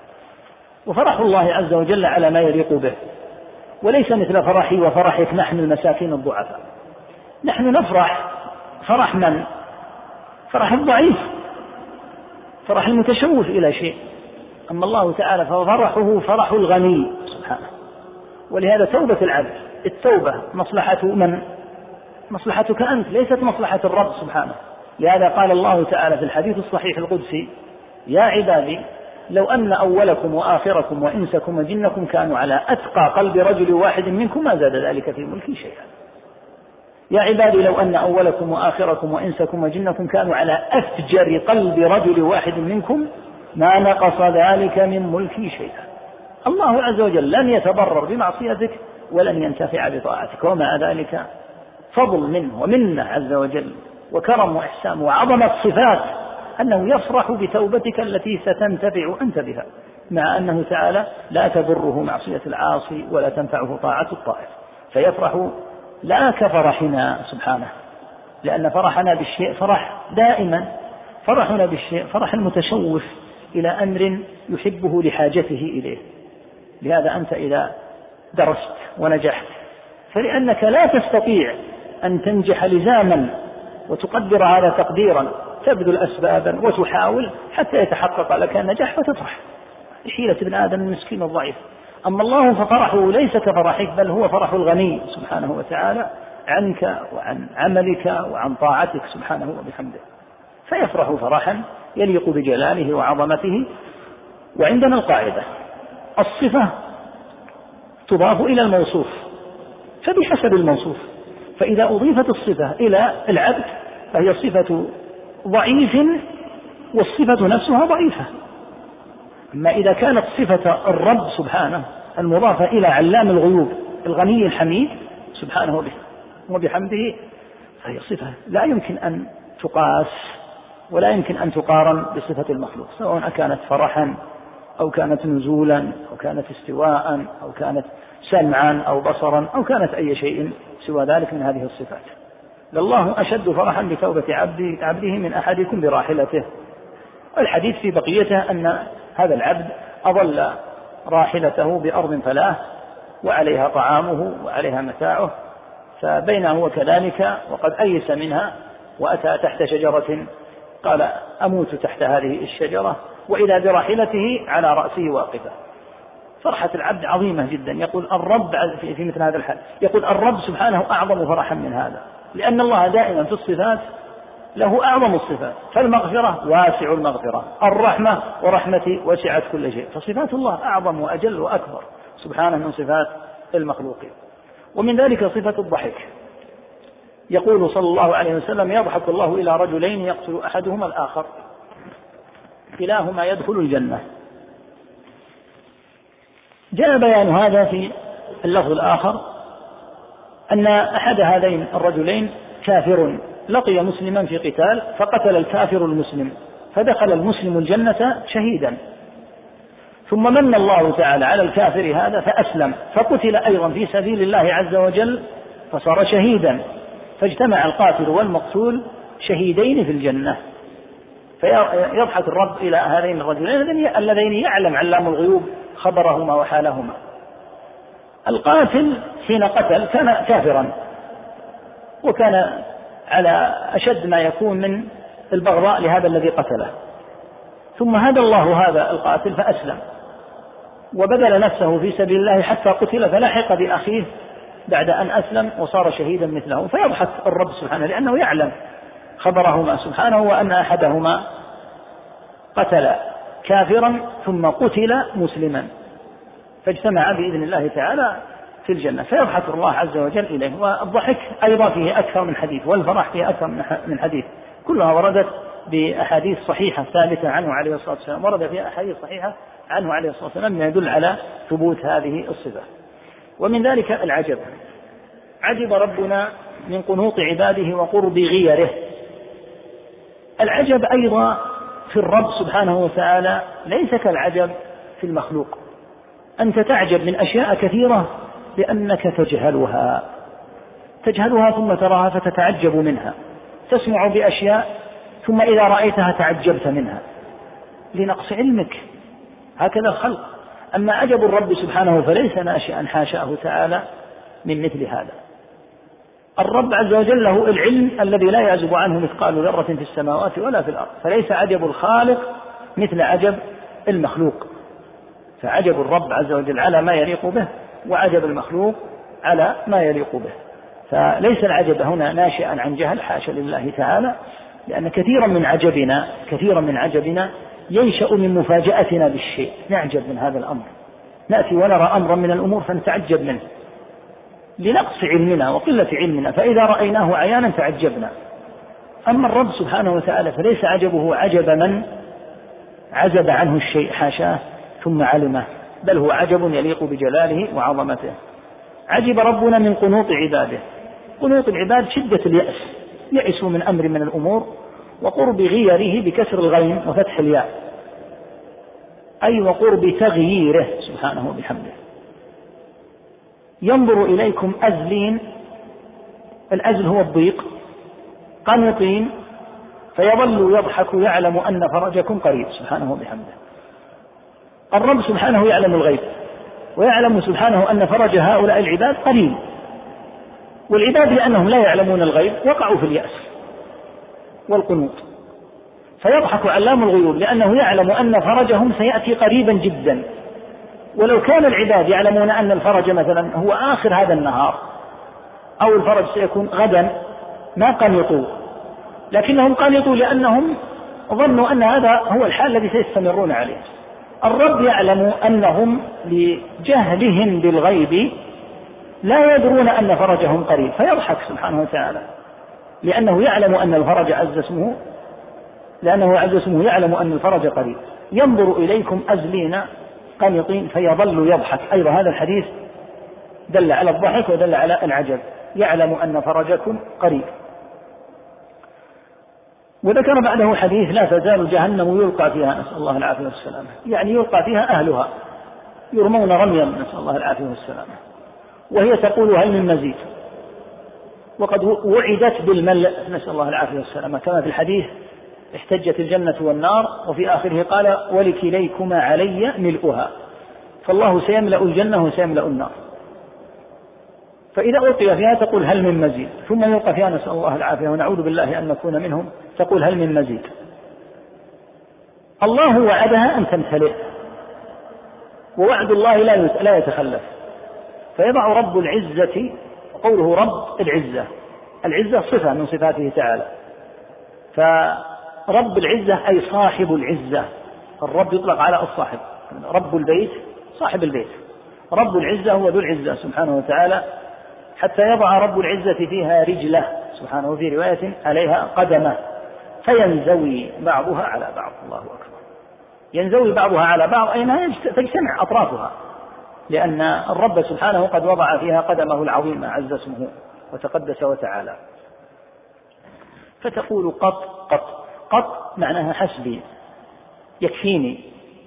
C: وفرح الله عز وجل على ما يليق به، وليس مثل فرحي وفرحك نحن المساكين الضعفاء. نحن نفرح فرح من؟ فرح الضعيف، فرح المتشوف إلى شيء. أما الله تعالى ففرحه فرح الغني سبحانه. ولهذا توبة العبد، التوبة مصلحة من؟ مصلحتك أنت، ليست مصلحة الرب سبحانه. لهذا قال الله تعالى في الحديث الصحيح القدسي: يا عبادي لو أن أولكم وآخركم وإنسكم وجنكم كانوا على أتقى قلب رجل واحد منكم ما زاد ذلك في ملكي شيئا. يا عبادي لو أن أولكم وآخركم وإنسكم وجنكم كانوا على أفجر قلب رجل واحد منكم ما نقص ذلك من ملكي شيئا. الله عز وجل لن يتضرر بمعصيتك ولن ينتفع بطاعتك، ومع ذلك فضل منه ومنه عز وجل وكرم وإحسان وعظمة صفات أنه يفرح بتوبتك التي ستنتفع أنت بها، مع أنه تعالى لا تضره معصية العاصي ولا تنفعه طاعة الطائف. فيفرح لا كفرحنا سبحانه، لأن فرحنا بالشيء فرح دائما، فرحنا بالشيء فرح المتشوف إلى أمر يحبه لحاجته إليه. لهذا أنت إذا درست ونجحت فلأنك لا تستطيع أن تنجح لزاما وتقدر هذا تقديرا، تبذل أسبابا وتحاول حتى يتحقق لك النجاح فتفرح حيلة ابن آدم المسكين الضعيف. أما الله ففرحه ليس كفرحك، بل هو فرح الغني سبحانه وتعالى عنك وعن عملك وعن طاعتك سبحانه وبحمده، فيفرح فرحا يليق بجلاله وعظمته. وعندنا القاعدة: الصفة تضاف إلى الموصوف فبحسب الموصوف، فإذا أضيفت الصفة إلى العبد فهي صفة ضعيف والصفة نفسها ضعيفة. أما إذا كانت صفة الرب سبحانه المضافة إلى علام الغيوب الغني الحميد سبحانه وبحمده فهي صفة لا يمكن أن تقاس ولا يمكن أن تقارن بصفة المخلوق، سواء كانت فرحا أو كانت نزولا أو كانت استواء أو كانت سمعا أو بصرا أو كانت أي شيء سوى ذلك من هذه الصفات. لله أشد فرحا بتوبة عبده, عبده من أحدكم براحلته. الحديث في بقيته أن هذا العبد أضل راحلته بأرض فلاة وعليها طعامه وعليها متاعه، فبينه وكذلك وقد أيس منها وأتى تحت شجرة قال أموت تحت هذه الشجرة وإذا براحلته على رأسه واقفة. فرحة العبد عظيمة جدا. يقول الرب في مثل هذا الحال، يقول الرب سبحانه أعظم فرحا من هذا، لأن الله دائما في الصفات له أعظم الصفات، فالمغفرة واسع المغفرة، الرحمة ورحمتي وسعت كل شيء، فصفات الله أعظم وأجل وأكبر سبحانه من صفات المخلوقين. ومن ذلك صفة الضحك. يقول صلى الله عليه وسلم يضحك الله إلى رجلين يقتل أحدهما الآخر كلاهما يدخل الجنة. جاء بيان هذا في اللفظ الآخر أن أحد هذين الرجلين كافر لقي مسلما في قتال فقتل الكافر المسلم فدخل المسلم الجنة شهيدا، ثم من الله تعالى على الكافر هذا فأسلم فقتل أيضا في سبيل الله عز وجل فصار شهيدا، فاجتمع القاتل والمقتول شهيدين في الجنة. فيضحك الرب إلى هذين الرجلين اللذين يعلم علام الغيوب خبرهما وحالهما. القاتل حين قتل كان كافرا وكان على أشد ما يكون من البغضاء لهذا الذي قتله، ثم هدى الله هذا القاتل فأسلم وبذل نفسه في سبيل الله حتى قتل فلحق بأخيه بعد أن أسلم وصار شهيدا مثله. فيضحك الرب سبحانه لأنه يعلم خبرهما سبحانه وأن أحدهما قتل كافرا ثم قتل مسلما فاجتمع بإذن الله تعالى في الجنة، فيضحك الله عز وجل إليه. والضحك أيضا فيه أكثر من حديث، والفرح فيه أكثر من حديث، كلها وردت بأحاديث صحيحة ثابتة عنه عليه الصلاة والسلام، ورد فيها أحاديث صحيحة عنه عليه الصلاة والسلام ما يدل على ثبوت هذه الصفة. ومن ذلك العجب. عجب ربنا من قنوط عباده وقرب غيره. العجب أيضا في الرب سبحانه وتعالى ليس كالعجب في المخلوق. أنت تعجب من أشياء كثيرة لأنك تجهلها تجهلها ثم تراها فتتعجب منها، تسمع بأشياء ثم إذا رأيتها تعجبت منها لنقص علمك، هكذا الخلق. أما عجب الرب سبحانه فليس ناشئا حاشاه تعالى من مثل هذا. الرب عز وجل له العلم الذي لا يعزب عنه مثقال ذرة في السماوات ولا في الأرض، فليس عجب الخالق مثل عجب المخلوق. فعجب الرب عز وجل على ما يليق به، وعجب المخلوق على ما يليق به. فليس العجب هنا ناشئا عن جهل، حاشا لله تعالى، لأن كثيرا من عجبنا كثيرا من عجبنا ينشأ من مفاجأتنا بالشيء، نعجب من هذا الأمر، نأتي ونرى أمرا من الأمور فنتعجب منه لنقص علمنا وقلة علمنا، فإذا رأيناه عيانا تعجبنا. أما الرب سبحانه وتعالى فليس عجبه عجب من عزب عنه الشيء حاشاه ثم علمه، بل هو عجب يليق بجلاله وعظمته. عجب ربنا من قنوط عباده. قنوط العباد شدة اليأس، يأسوا من أمر من الأمور، وقرب غيره بكسر الغين وفتح الياء، أي وقرب تغييره سبحانه وبحمده. ينظر إليكم أزلين، الأزل هو الضيق، قنطين فيظل يضحك يعلم أن فرجكم قريب سبحانه وبحمده. الرب سبحانه يعلم الغيب، ويعلم سبحانه أن فرج هؤلاء العباد قريب، والعباد لأنهم لا يعلمون الغيب وقعوا في اليأس والقنوط، فيضحك علام الغيوب لأنه يعلم أن فرجهم سيأتي قريبا جدا. ولو كان العباد يعلمون أن الفرج مثلا هو آخر هذا النهار أو الفرج سيكون غدا ما قنطوا، لكنهم قنطوا لأنهم ظنوا أن هذا هو الحال الذي سيستمرون عليه. الرب يعلم أنهم لجهلهم بالغيب لا يدرون أن فرجهم قريب، فيضحك سبحانه وتعالى لأنه يعلم أن الفرج عز اسمه لأنه عز اسمه يعلم أن الفرج قريب. ينظر إليكم أزلين قنطين فيظل يضحك. أيضا هذا الحديث دل على الضحك ودل على العجب، يعلم أن فرجكم قريب. وذكر بعده حديث لا تزال جهنم يلقى فيها، نسأل الله العافية والسلامة، يعني يلقى فيها أهلها يرمون رميا، نسأل الله العافية والسلامة، وهي تقول هل من مزيد، وقد وعدت بالملء، نسأل الله العافية والسلامة، كما في الحديث احتجت الجنة والنار، وفي آخره قال ولكليكما علي ملؤها، فالله سيملأ الجنة وسيملأ النار. فإذا ألقي فيها تقول هل من مزيد، ثم يلقى فيها، نسأل الله العافية ونعوذ بالله أن نكون منهم، تقول هل من مزيد. الله وعدها أن تمتلئ، ووعد الله لا يتخلف، فيضع رب العزة، قوله رب العزة، العزة صفة من صفاته تعالى، فرب العزة أي صاحب العزة، الرب يطلق على الصاحب، رب البيت صاحب البيت، رب العزة هو ذو العزة سبحانه وتعالى، حتى يضع رب العزة فيها رجله سبحانه، في رواية عليها قدمه، فينزوي بعضها على بعض. الله أكبر. ينزوي بعضها على بعض أي أنها تجتمع أطرافها، لأن الرب سبحانه قد وضع فيها قدمه العظيم عز اسمه وتقدس وتعالى. فتقول قط قط قط معناها حسبي، يكفيني.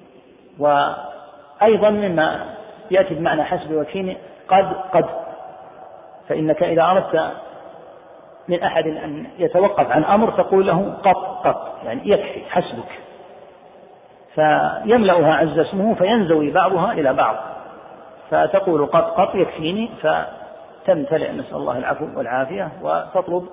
C: وأيضا مما يأتي بمعنى حسبي ويكفيني قد قد، فإنك إذا أردت من أحد أن يتوقف عن أمر تقول له قط قط، يعني يكفي حسبك، فيملأها عز اسمه فينزوي بعضها إلى بعض، فتقول قط قط يكفيني، فتمتلئ، نسأل الله العفو والعافية، وتطلب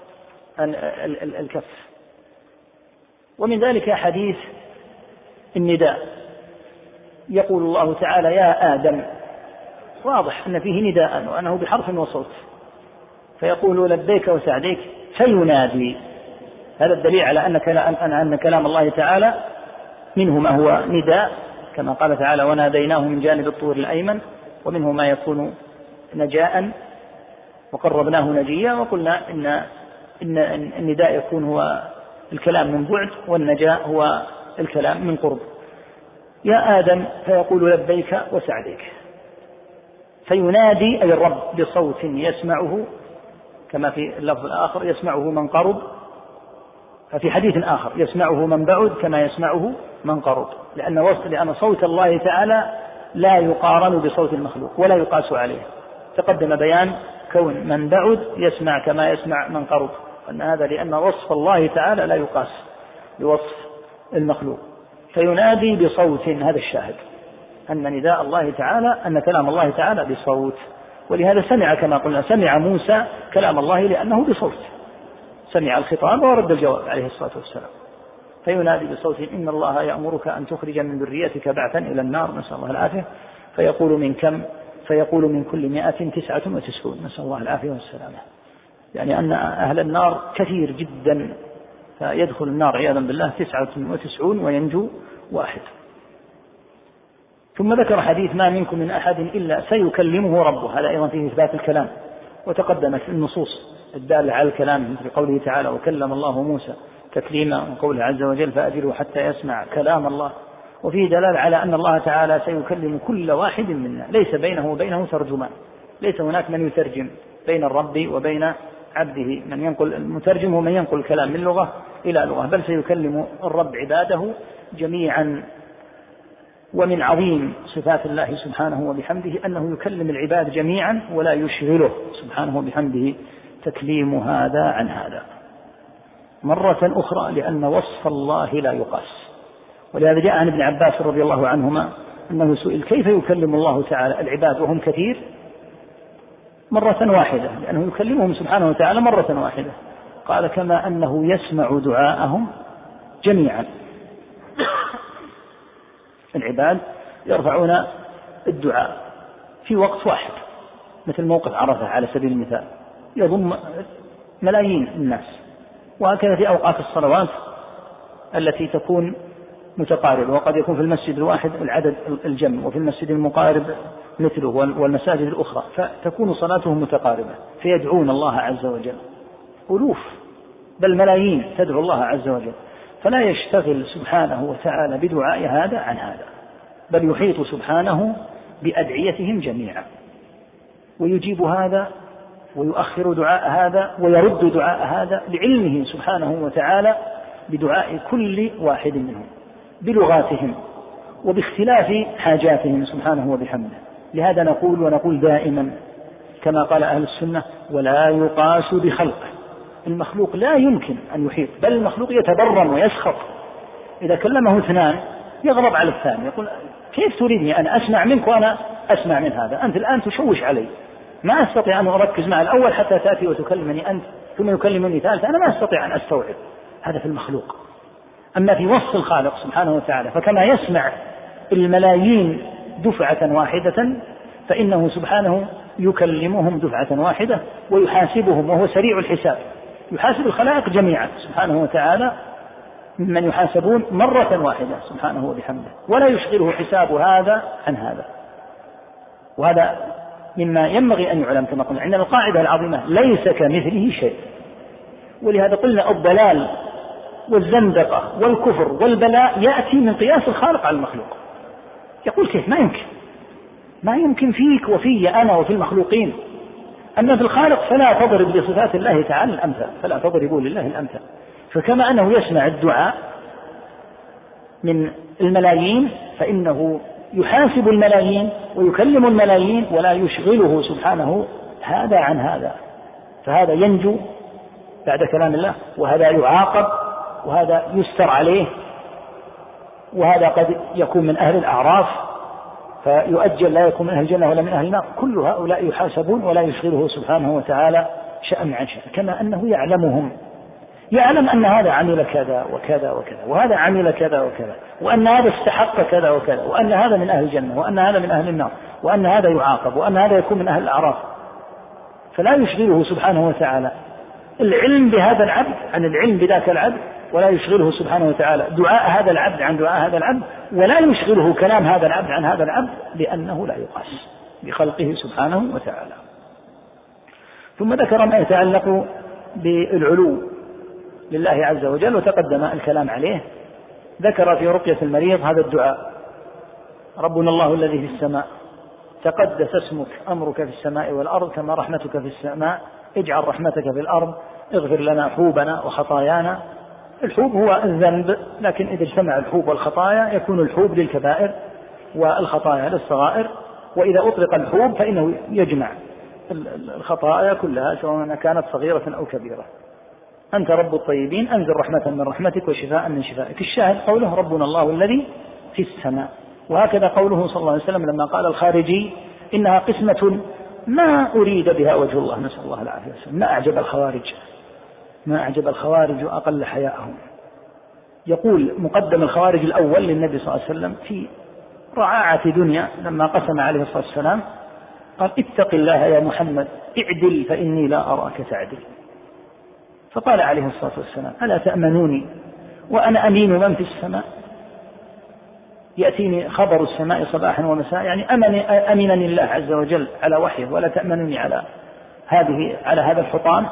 C: الكف. ومن ذلك حديث النداء، يقول الله تعالى يا آدم، واضح أن فيه نداء وأنه بحرف وصوت، فيقول لبيك وسعديك، فينادي. هذا الدليل على أن كلام, أن كلام الله تعالى منه ما هو نداء، كما قال تعالى وناديناه من جانب الطور الأيمن، ومنه ما يكون نجاء وقربناه نجيا، وقلنا إن, إن النداء يكون هو الكلام من بعد، والنجاء هو الكلام من قرب. يا آدم، فيقول لبيك وسعديك، فينادي أي الرب بصوت يسمعه، كما في اللفظ الآخر يسمعه من قرب، ففي حديث آخر يسمعه من بعد كما يسمعه من قرب، لأن, لأن صوت الله تعالى لا يقارن بصوت المخلوق ولا يقاس عليه. تقدم بيان كون من بعد يسمع كما يسمع من قرب، أن هذا لأن وصف الله تعالى لا يقاس بوصف المخلوق. فينادي بصوت، هذا الشاهد أن نداء الله تعالى، أن كلام الله تعالى بصوت، ولهذا سمع كما قلنا، سمع موسى كلام الله لأنه بصوت، سمع الخطاب ورد الجواب عليه الصلاة والسلام. فينادي بصوت إن الله يأمرك أن تخرج من ذريتك بعثا إلى النار، نسأل الله العافية، فيقول من كم؟ فيقول من كل مائة تسعة وتسعون، نسأل الله العافية والسلامة، يعني أن أهل النار كثير جدا، فيدخل النار عياذا بالله تسعة وتسعون وينجو واحد. ثم ذكر حديث ما منكم من أحد إلا سيكلمه ربه، هذا أيضا فيه إثبات الكلام، وتقدمت النصوص الدالة على الكلام مثل قوله تعالى وكلم الله موسى تكليما، وقوله عز وجل فأجره حتى يسمع كلام الله، وفيه دلالة على أن الله تعالى سيكلم كل واحد منا، ليس بينه وبينه ترجمان، ليس هناك من يترجم بين الرب وبين عبده، من ينقل المترجم ومن ينقل الكلام من لغة إلى لغة، بل سيكلم الرب عباده جميعا. ومن عظيم صفات الله سبحانه وبحمده أنه يكلم العباد جميعا ولا يشغله سبحانه وبحمده تكليم هذا عن هذا مرة أخرى، لأن وصف الله لا يقاس. ولهذا جاء عن ابن عباس رضي الله عنهما أنه سئل كيف يكلم الله تعالى العباد وهم كثير مرة واحدة، لأنه يكلمهم سبحانه وتعالى مرة واحدة، قال كما أنه يسمع دعاءهم جميعا. العباد يرفعون الدعاء في وقت واحد، مثل موقف عرفة على سبيل المثال يضم ملايين الناس، وهكذا في أوقات الصلوات التي تكون متقاربة، وقد يكون في المسجد الواحد العدد الجم، وفي المسجد المقارب مثله، والمساجد الأخرى، فتكون صلاتهم متقاربة، فيدعون الله عز وجل ألوف بل ملايين تدعو الله عز وجل، فلا يشتغل سبحانه وتعالى بدعاء هذا عن هذا، بل يحيط سبحانه بأدعيتهم جميعا، ويجيب هذا ويؤخر دعاء هذا ويرد دعاء هذا، لعلمه سبحانه وتعالى بدعاء كل واحد منهم بلغاتهم وباختلاف حاجاتهم سبحانه وبحمده. لهذا نقول ونقول دائما كما قال أهل السنة ولا يقاس بخلقه، المخلوق لا يمكن أن يحيط، بل المخلوق يتبرم ويسخط، إذا كلمه اثنان يغضب على الثاني، يقول كيف تريدني أن أسمع منك وأنا أسمع من هذا؟ أنت الآن تشوش علي، ما أستطيع أن أركز مع الأول حتى تأتي وتكلمني أنت ثم يكلمني ثالث، أنا ما أستطيع أن أستوعب. هذا في المخلوق. أما في وصف الخالق سبحانه وتعالى فكما يسمع الملايين دفعة واحدة فإنه سبحانه يكلمهم دفعة واحدة ويحاسبهم، وهو سريع الحساب، يحاسب الخلائق جميعا سبحانه وتعالى ممن يحاسبون مرة واحدة سبحانه وبحمده، ولا يشغله حساب هذا عن هذا. وهذا مما ينبغي أن يعلم كما قلنا عندنا القاعدة العظيمة ليس كمثله شيء. ولهذا قلنا الضلال والزندقة والكفر والبلاء يأتي من قياس الخالق على المخلوق. يقول كيف؟ ما يمكن، ما يمكن فيك وفي أنا وفي المخلوقين. أما في الخالق فلا تضرب لصفات الله تعالى الأمثال، فلا تضربوا لله الأمثال. فكما أنه يسمع الدعاء من الملايين فإنه يحاسب الملايين ويكلم الملايين ولا يشغله سبحانه هذا عن هذا. فهذا ينجو بعد كلام الله، وهذا يعاقب، وهذا يستر عليه، وهذا قد يكون من أهل الأعراف فيؤجل لا يكون من أهل الجنة ولا من أهل النار. كل هؤلاء يحاسبون ولا يشغله سبحانه وتعالى شأن عن شأن، كما أنه يعلمهم، يعلم أن هذا عمل كذا وكذا وكذا، وهذا عمل كذا وكذا، وأن هذا استحق كذا وكذا، وأن هذا من أهل الجنة وأن هذا من أهل النار، وأن هذا يعاقب، وأن هذا يكون من أهل الأعراف. فلا يشغله سبحانه وتعالى العلم بهذا العبد عن العلم بذاك العبد، ولا يشغله سبحانه وتعالى دعاء هذا العبد عن دعاء هذا العبد، ولا يشغله كلام هذا العبد عن هذا العبد، لأنه لا يقاس بخلقه سبحانه وتعالى. ثم ذكر ما يتعلق بالعلو لله عز وجل وتقدم الكلام عليه. ذكر في رقية المريض هذا الدعاء: ربنا الله الذي في السماء تقدس اسمك أمرك في السماء والأرض كما رحمتك في السماء اجعل رحمتك في الأرض اغفر لنا حوبنا وخطايانا. الحوب هو الذنب، لكن إذا اجتمع الحوب والخطايا يكون الحوب للكبائر والخطايا للصغائر، وإذا أطلق الحوب فإنه يجمع الخطايا كلها سواء كانت صغيرة أو كبيرة. أنت رب الطيبين أنزل رحمة من رحمتك وشفاء من شفائك. الشاهد قوله ربنا الله الذي في السماء. وهكذا قوله صلى الله عليه وسلم لما قال الخارجي إنها قسمة ما أريد بها وجه الله، نسأل الله العافية والسلام. ما أعجب الخوارج، ما أعجب الخوارج وأقل حياءهم. يقول مقدم الخوارج الأول للنبي صلى الله عليه وسلم في رعاعة دنيا لما قسم عليه الصلاة والسلام قال اتق الله يا محمد اعدل فإني لا أراك تعدل. فقال عليه الصلاة والسلام ألا تأمنوني وأنا أمين من في السماء؟ يأتيني خبر السماء صباحا ومساء، يعني أمنني الله عز وجل على وحيه، ولا تأمنوني على هذه على هذا الحطام.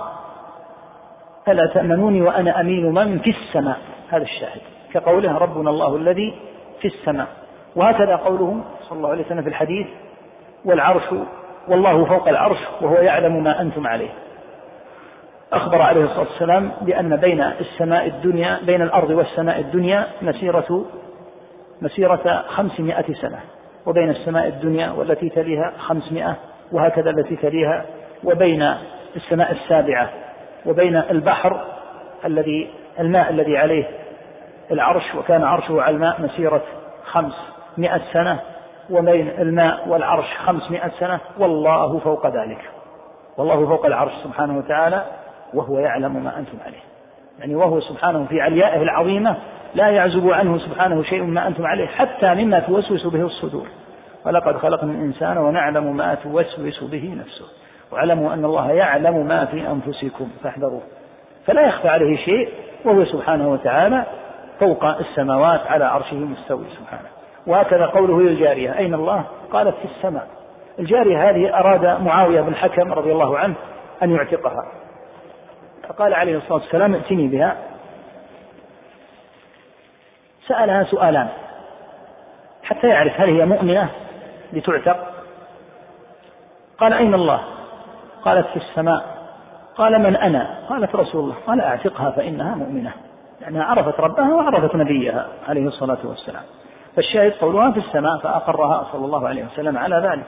C: ألا تأمنوني وأنا أمين من في السماء، هذا الشاهد، كقوله ربنا الله الذي في السماء. وهكذا قوله صلى الله عليه وسلم في الحديث والعرش والله فوق العرش وهو يعلم ما أنتم عليه. أخبر عليه الصلاة والسلام بأن بين السماء الدنيا بين الأرض والسماء الدنيا مسيرة مسيرة خمسمائة سنة، وبين السماء الدنيا والتي تليها خمسمائة، وهكذا التي تليها، وبين السماء السابعة وبين البحر الذي الماء الذي عليه العرش وكان عرشه على الماء مسيرة خمسمائة سنة، وبين الماء والعرش خمسمائة سنة، والله فوق ذلك، والله فوق العرش سبحانه وتعالى وهو يعلم ما أنتم عليه. يعني وهو سبحانه في عليائه العظيمة لا يعزب عنه سبحانه شيء ما أنتم عليه حتى مما توسوس به الصدور. ولقد خلقنا الإنسان ونعلم ما توسوس به نفسه واعلموا أن الله يعلم ما في أنفسكم فاحذروه. فلا يخفى عليه شيء، وهو سبحانه وتعالى فوق السماوات على عرشه مستوي سبحانه. وهكذا قوله للجارية أين الله؟ قالت في السماء. الجارية هذه أراد معاوية بن الحكم رضي الله عنه أن يعتقها، فقال عليه الصلاة والسلام ائتني بها. سألها سؤالان حتى يعرف هل هي مؤمنة لتعتق. قال أين الله؟ قالت في السماء. قال من أنا؟ قالت رسول الله. قال أعتقها فإنها مؤمنة، لأنها عرفت ربها وعرفت نبيها عليه الصلاة والسلام. فالشاهد قولها في السماء، فأقرها صلى الله عليه وسلم على ذلك.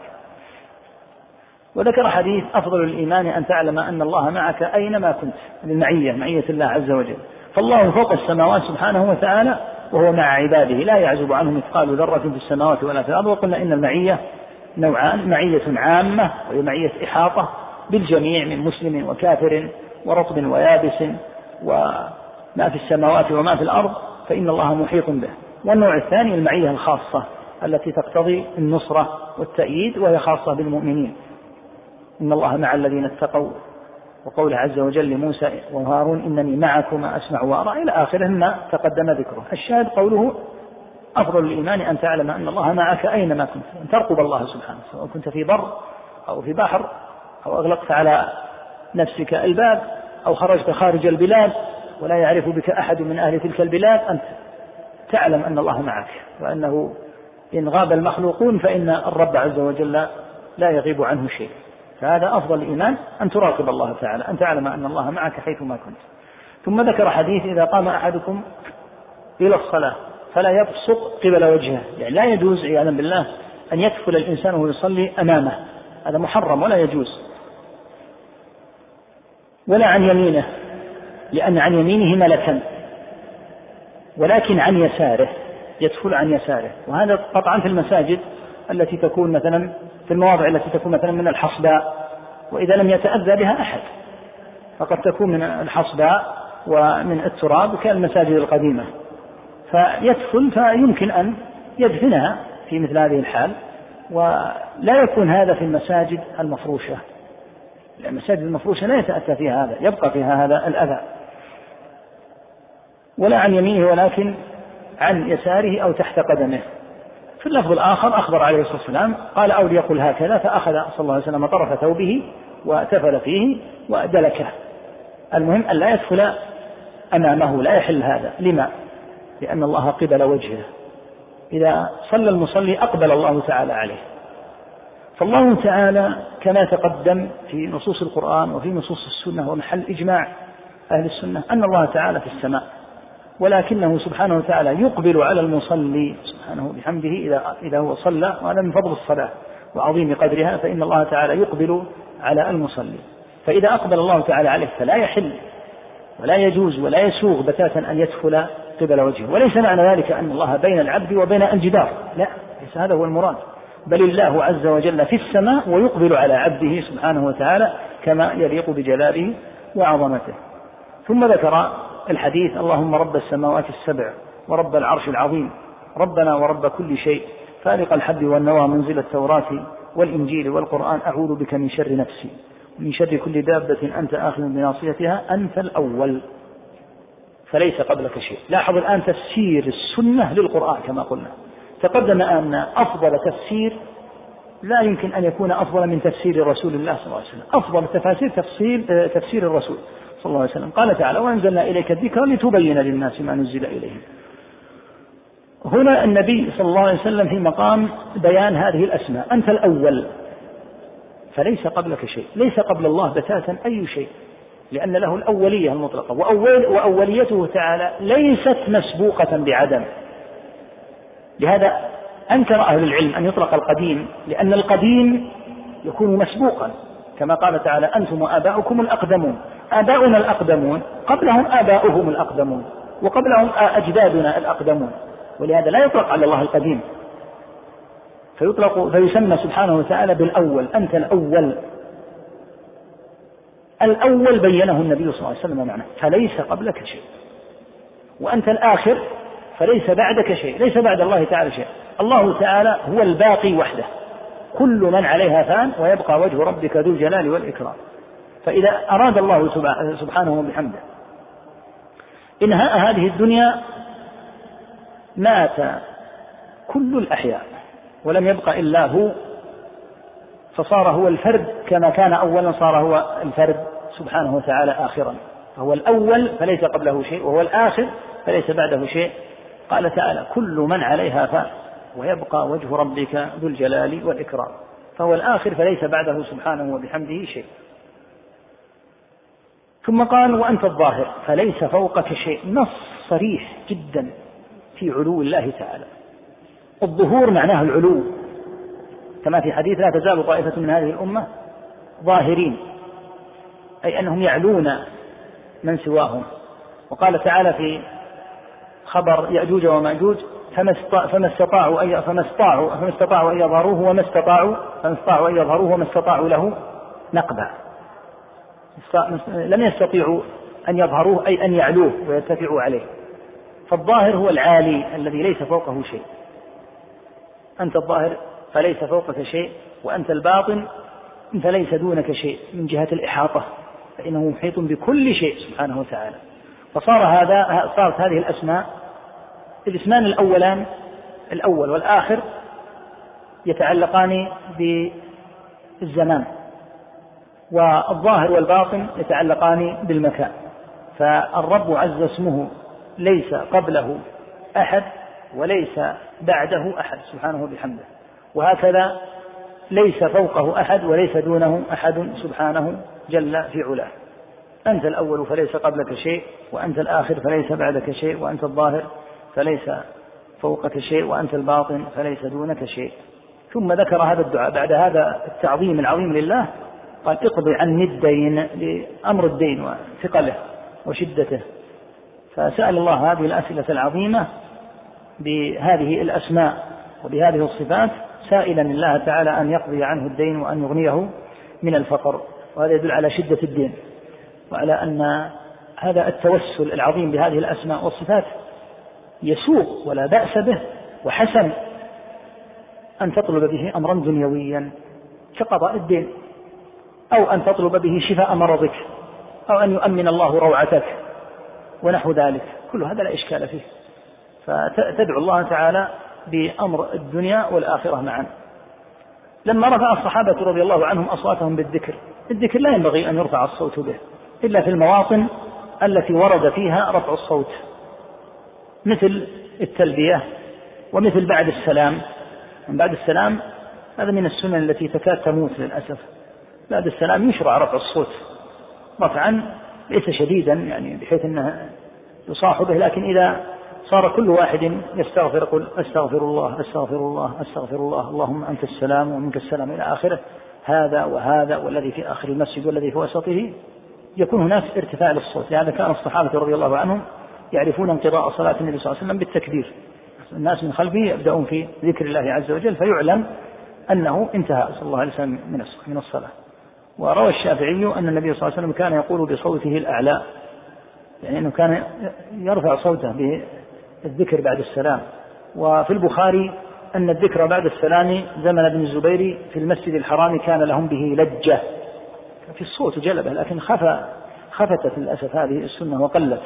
C: وذكر حديث أفضل الإيمان أن تعلم أن الله معك أينما كنت، المعية معية الله عز وجل. فالله فوق السماوات سبحانه وتعالى وهو مع عباده لا يعزب عنه مثقال ذرة في السماوات ولا في الأرض. وقلنا إن المعية نوعان: معية عامة وهي معية إحاطة بالجميع من مسلم وكافر ورطب ويابس وما في السماوات وما في الأرض، فإن الله محيط به. والنوع الثاني المعية الخاصة التي تقتضي النصرة والتأييد، وهي خاصة بالمؤمنين. إن الله مع الذين اتقوا، وقوله عز وجل لموسى وهارون إنني معكما أسمع وأرى إلى آخره ما تقدم ذكره. الشاهد قوله أفضل الإيمان أن تعلم أن الله معك أينما كنت، أن ترقب الله سبحانه، سواء كنت في بر أو في بحر أو أغلقت على نفسك الباب أو خرجت خارج البلاد ولا يعرف بك أحد من أهل تلك البلاد، أنت تعلم أن الله معك، وأنه إن غاب المخلوقون فإن الرب عز وجل لا يغيب عنه شيء. فهذا أفضل الإيمان أن تراقب الله تعالى، أن تعلم أن الله معك حيثما كنت. ثم ذكر حديث إذا قام أحدكم إلى الصلاة فلا يبصق قبل وجهه، يعني لا يجوز عياذا بالله أن يدخل الإنسان ويصلي أمامه، هذا محرم ولا يجوز، ولا عن يمينه لأن عن يمينه ملكا، ولكن عن يساره، يدخل عن يساره. وهذا قطعا في المساجد التي تكون مثلا في المواضع التي تكون مثلا من الحصباء، وإذا لم يتأذى بها أحد، فقد تكون من الحصباء ومن التراب كالمساجد القديمة، فيدخل فيمكن أن يدفنها في مثل هذه الحال. ولا يكون هذا في المساجد المفروشة، لأن المساجد المفروشة لا يتأتى فيها هذا، يبقى فيها هذا الأذى. ولا عن يمينه ولكن عن يساره أو تحت قدمه. في اللفظ الآخر أخبر عليه الصلاة والسلام قال أو ليقل هكذا، فأخذ صلى الله عليه وسلم طرف ثوبه وتفل فيه وأدلكه. المهم أن لا يدخل أمامه، لا يحل هذا. لما؟ لأن الله قبل وجهه، إذا صلى المصلي أقبل الله تعالى عليه. فالله تعالى كما تقدم في نصوص القرآن وفي نصوص السنة ومحل إجماع أهل السنة أن الله تعالى في السماء، ولكنه سبحانه وتعالى يقبل على المصلي سبحانه بحمده إذا, إذا هو صلى، وهذا من فضل الصلاة وعظيم قدرها، فإن الله تعالى يقبل على المصلي. فإذا أقبل الله تعالى عليه فلا يحل ولا يجوز ولا يسوغ بتاتا أن يدخل قبل وجهه. وليس معنى ذلك أن الله بين العبد وبين الجدار، لا، ليس هذا هو المراد، بل الله عز وجل في السماء ويقبل على عبده سبحانه وتعالى كما يليق بجلاله وعظمته. ثم ذكر الحديث اللهم رب السماوات السبع ورب العرش العظيم ربنا ورب كل شيء فالق الحب والنوى منزل التوراة والإنجيل والقرآن أعوذ بك من شر نفسي ومن شر كل دابة أنت آخذ بناصيتها أنت الأول فليس قبلك شيء. لاحظ الآن تفسير السنة للقرآن كما قلنا. تقدم أن أفضل تفسير لا يمكن أن يكون أفضل من تفسير رسول الله صلى الله عليه وسلم. أفضل التفاسير تفسير تفسير الرسول صلى الله عليه وسلم. قال تعالى وأنزلنا إليك الذكر لتبين للناس ما نزل إليهم. هنا النبي صلى الله عليه وسلم في مقام بيان هذه الأسماء، أنت الأول فليس قبلك شيء، ليس قبل الله بتاتا أي شيء، لأن له الأولية المطلقة، وأول وأوليته تعالى ليست مسبوقة بعدم. لهذا أنكر أهل العلم أن يطلق القديم، لأن القديم يكون مسبوقا، كما قال تعالى أنتم وآباؤكم الأقدمون. آباؤنا الأقدمون قبلهم آباؤهم الأقدمون وقبلهم أجدادنا الأقدمون، ولهذا لا يطلق على الله القديم، فيطلق فيسمى سبحانه وتعالى بالأول. أنت الأول، الأول بينه النبي صلى الله عليه وسلم معناه فليس قبلك شيء، وأنت الآخر فليس بعدك شيء، ليس بعد الله تعالى شيء. الله تعالى هو الباقي وحده، كل من عليها فان ويبقى وجه ربك ذو الجلال والإكرام. فإذا أراد الله سبحانه وبحمده إنهاء هذه الدنيا مات كل الأحياء ولم يبقى إلا هو، فصار هو الفرد كما كان أولا، صار هو الفرد سبحانه وتعالى آخرا. فهو الأول فليس قبله شيء، وهو الآخر فليس بعده شيء. قال تعالى كل من عليها فان ويبقى وجه ربك ذو الجلال والإكرام، فهو الآخر فليس بعده سبحانه وبحمده شيء. ثم قال وأنت الظاهر فليس فوقك شيء، نص صريح جدا في علو الله تعالى. الظهور معناه العلو، كما في حديث لا تزال طائفة من هذه الأمة ظاهرين، أي أنهم يعلون من سواهم. وقال تعالى في خبر يأجوج ومأجوج فما استطاعوا أن فما استطاعوا فما استطاعوا أن يظهروه وما استطاعوا فما استطاعوا أن يظهروه وما استطاعوا له نقبا. لم يستطيعوا أن يظهروه أي أن يعلوه ويرتفعوا عليه. فالظاهر هو العالي الذي ليس فوقه شيء، أنت الظاهر فليس فوقك شيء، وأنت الباطن فليس دونك شيء من جهة الإحاطة، فإنه محيط بكل شيء سبحانه وتعالى. فصار هذا صارت هذه الأسماء الاسمان الأولان الأول والآخر يتعلقان بالزمان، والظاهر والباطن يتعلقان بالمكان. فالرب عز اسمه ليس قبله أحد وليس بعده أحد سبحانه بحمده، وهكذا ليس فوقه أحد وليس دونه أحد سبحانه جل في علاه. أنت الأول فليس قبلك شيء، وأنت الآخر فليس بعدك شيء، وأنت الظاهر فليس فوقك شيء، وأنت الباطن فليس دونك شيء. ثم ذكر هذا الدعاء بعد هذا التعظيم العظيم لله، قال اقضي عني الدين، لأمر الدين وثقله وشدته. فسأل الله هذه الأسئلة العظيمة بهذه الأسماء وبهذه الصفات، سائلا الله تعالى أن يقضي عنه الدين وأن يغنيه من الفقر. وهذا يدل على شدة الدين، وعلى أن هذا التوسل العظيم بهذه الأسماء والصفات يسوق ولا بأس به، وحسن أن تطلب به أمرا دنيويا كقضاء الدين، أو أن تطلب به شفاء مرضك، أو أن يؤمن الله روعتك ونحو ذلك، كل هذا لا إشكال فيه. فتدعو الله تعالى بأمر الدنيا والآخرة معا. لما رفع الصحابة رضي الله عنهم أصواتهم بالذكر، الذكر لا ينبغي أن يرفع الصوت به إلا في المواطن التي ورد فيها رفع الصوت، مثل التلبية ومثل بعد السلام. من بعد السلام هذا من السنن التي تكاد تموت للأسف. بعد السلام يشرع رفع الصوت رفعا ليس شديدا يعني بحيث أنه يصاح به، لكن إذا صار كل واحد يستغفر يقول أستغفر الله أستغفر الله أستغفر الله اللهم أنت السلام ومنك السلام إلى آخره، هذا وهذا والذي في آخر المسجد والذي في وسطه، يكون هناك ارتفاع للصوت. لهذا كان الصحابة رضي الله عنهم يعرفون انقضاء صلاة النبي صلى الله عليه وسلم بالتكبير، الناس من خلفه يبدأون في ذكر الله عز وجل فيعلم أنه انتهى صلى الله عليه وسلم من الصلاة. وروى الشافعي أن النبي صلى الله عليه وسلم كان يقول بصوته الأعلى، يعني أنه كان يرفع صوته بالذكر بعد السلام. وفي البخاري أن الذكر بعد السلام زمن ابن الزبير في المسجد الحرام كان لهم به لجة في الصوت جلبه، لكن خف خفتت للأسف هذه السنة وقلت.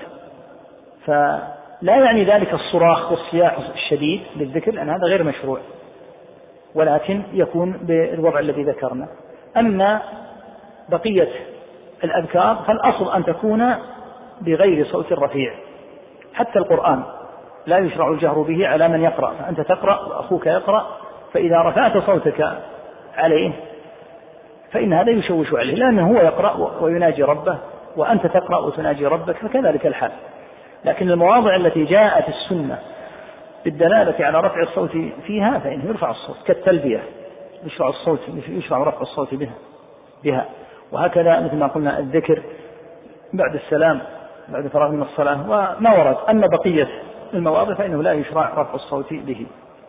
C: فلا يعني ذلك الصراخ والصياح الشديد للذكر، لأن هذا غير مشروع، ولكن يكون بالوضع الذي ذكرنا. أما بقية الأذكار فالأصل أن تكون بغير صوت رفيع. حتى القرآن لا يشرع الجهر به على من يقرأ، فأنت تقرأ وأخوك يقرأ، فإذا رفعت صوتك عليه فإن هذا يشوش عليه، لأنه هو يقرأ ويناجي ربه وأنت تقرأ وتناجي ربك، فكذلك الحال. لكن المواضع التي جاءت السنة بالدلالة على رفع الصوت فيها فإنه يرفع الصوت، كالتلبية يشرع الصوت يشرع رفع الصوت بها بها وهكذا مثل ما قلنا الذكر بعد السلام بعد فراغ من الصلاة وما ورد. أما بقية المواضع فإنه لا يشرع رفع الصوت به.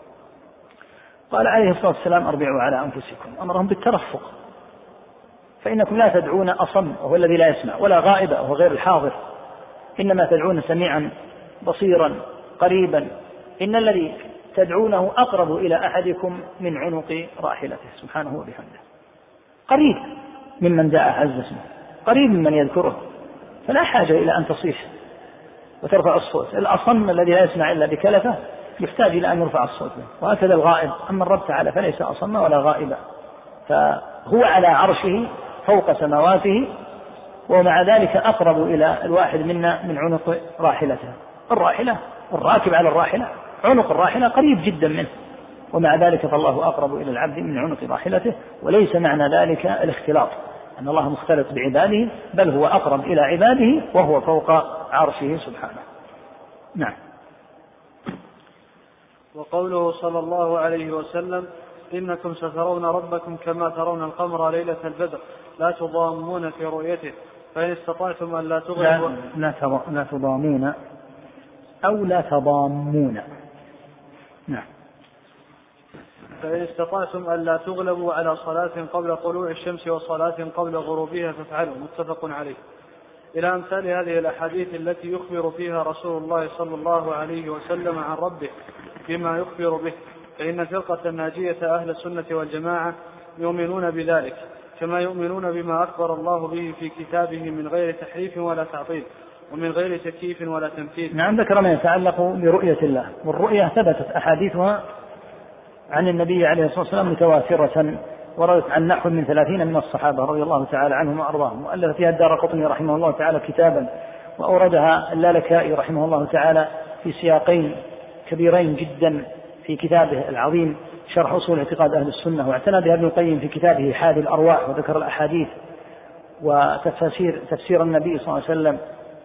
C: قال عليه الصلاة والسلام أربعوا على أنفسكم، أمرهم بالترفق، فإنكم لا تدعون أصم وهو الذي لا يسمع، ولا غائب وهو غير الحاضر، إنما تدعون سميعا بصيرا قريبا، إن الذي تدعونه أقرب إلى أحدكم من عنق راحلته سبحانه وبحمده، قريب ممن دعا عز اسمه، قريب ممن يذكره، فلا حاجة إلى أن تصيح وترفع الصوت. الأصم الذي لا يسمع إلا بكلفة يحتاج إلى أن يرفع الصوت به، وهكذا الغائب. أما الرب تعالى فليس أصم ولا غائبا، فهو على عرشه فوق سماواته، ومع ذلك أقرب إلى الواحد منا من عنق راحلته. الراحلة الراكب على الراحلة عنق الراحلة قريب جدا منه، ومع ذلك فالله أقرب إلى العبد من عنق راحلته. وليس معنى ذلك الاختلاط أن الله مختلط بعباده، بل هو أقرب إلى عباده وهو فوق عرشه سبحانه. نعم.
B: وقوله صلى الله عليه وسلم إنكم سترون ربكم كما ترون القمر ليلة البدر لا تضامون في رؤيته فإن استطعتم أن لا تغلبوا
C: لا, لا تضامون أو لا تضامون. نعم.
B: فإن استطعتم أن لا تغلبوا على صلاة قبل طلوع الشمس وصلاة قبل غروبها فافعلوا. متفق عليه. إلى أمثال هذه الأحاديث التي يخبر فيها رسول الله صلى الله عليه وسلم عن ربه بما يخبر به، فإن فرقة الناجية أهل السنة والجماعة يؤمنون بذلك كما يؤمنون بما أخبر الله به في كتابه من غير تحريف ولا تعطيل ومن غير تكييف ولا تمثيل.
C: نعم، ذكر ما يتعلق برؤية الله، والرؤية ثبتت أحاديثها عن النبي عليه الصلاة والسلام متواترة، وردت عن نحو من ثلاثين من الصحابة رضي الله تعالى عنهم وأرضاهم، وألف فيها الدارقطني رحمه الله تعالى كتابا، وأوردها اللالكائي رحمه الله تعالى في سياقين كبيرين جدا في كتابه العظيم شرح أصول اعتقاد أهل السنة، واعتنى بها ابن القيم في كتابه حادي الأرواح، وذكر الأحاديث وتفسير تفسير النبي صلى الله عليه وسلم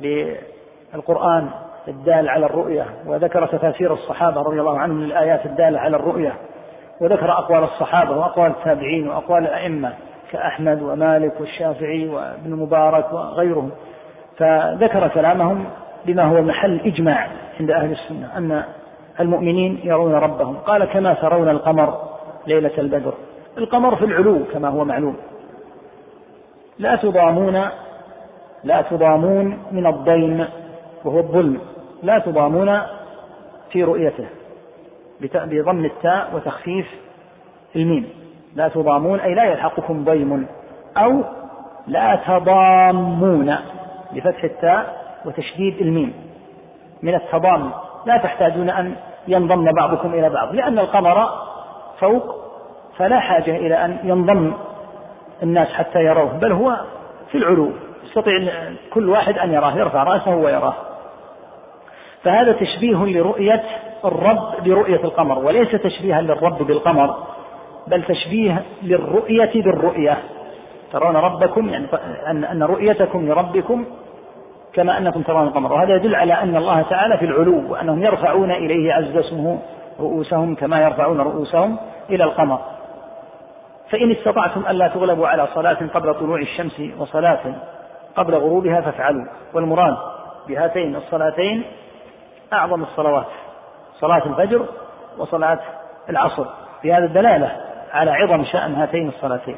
C: للقرآن الدال على الرؤية، وذكر تفاسير الصحابة رضي الله عنهم للآيات الدالة على الرؤية، وذكر أقوال الصحابة وأقوال التابعين وأقوال الأئمة كأحمد ومالك والشافعي وابن مبارك وغيرهم، فذكر كلامهم بما هو محل إجماع عند أهل السنة أن المؤمنين يرون ربهم. قال كما ترون القمر ليلة البدر. القمر في العلو كما هو معلوم، لا تضامون لا تضامون من الضيم وهو الظلم، لا تضامون في رؤيته بضم التاء وتخفيف الميم، لا تضامون أي لا يلحقكم ضيم، أو لا تضامون بفتح التاء وتشديد الميم من التضام، لا تحتاجون أن ينضم بعضكم إلى بعض، لأن القمر فوق فلا حاجة إلى أن ينضم الناس حتى يروه، بل هو في العلو يستطيع كل واحد أن يراه، يرفع رأسه ويراه. فهذا تشبيه لرؤية الرب برؤية القمر، وليس تشبيها للرب بالقمر، بل تشبيه للرؤية بالرؤية. ترون ربكم يعني أن رؤيتكم لربكم كما أنكم ترون القمر، وهذا يدل على أن الله تعالى في العلو، وأنهم يرفعون إليه عز اسمه رؤوسهم كما يرفعون رؤوسهم إلى القمر. فإن استطعتم ألا تغلبوا على صلاة قبل طلوع الشمس وصلاة قبل غروبها فافعلوا. والمراد بهاتين الصلاتين أعظم الصلوات، صلاة الفجر وصلاة العصر، في هذا الدلالة على عظم شأن هاتين الصلاتين،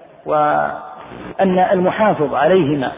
C: وأن المحافظ عليهما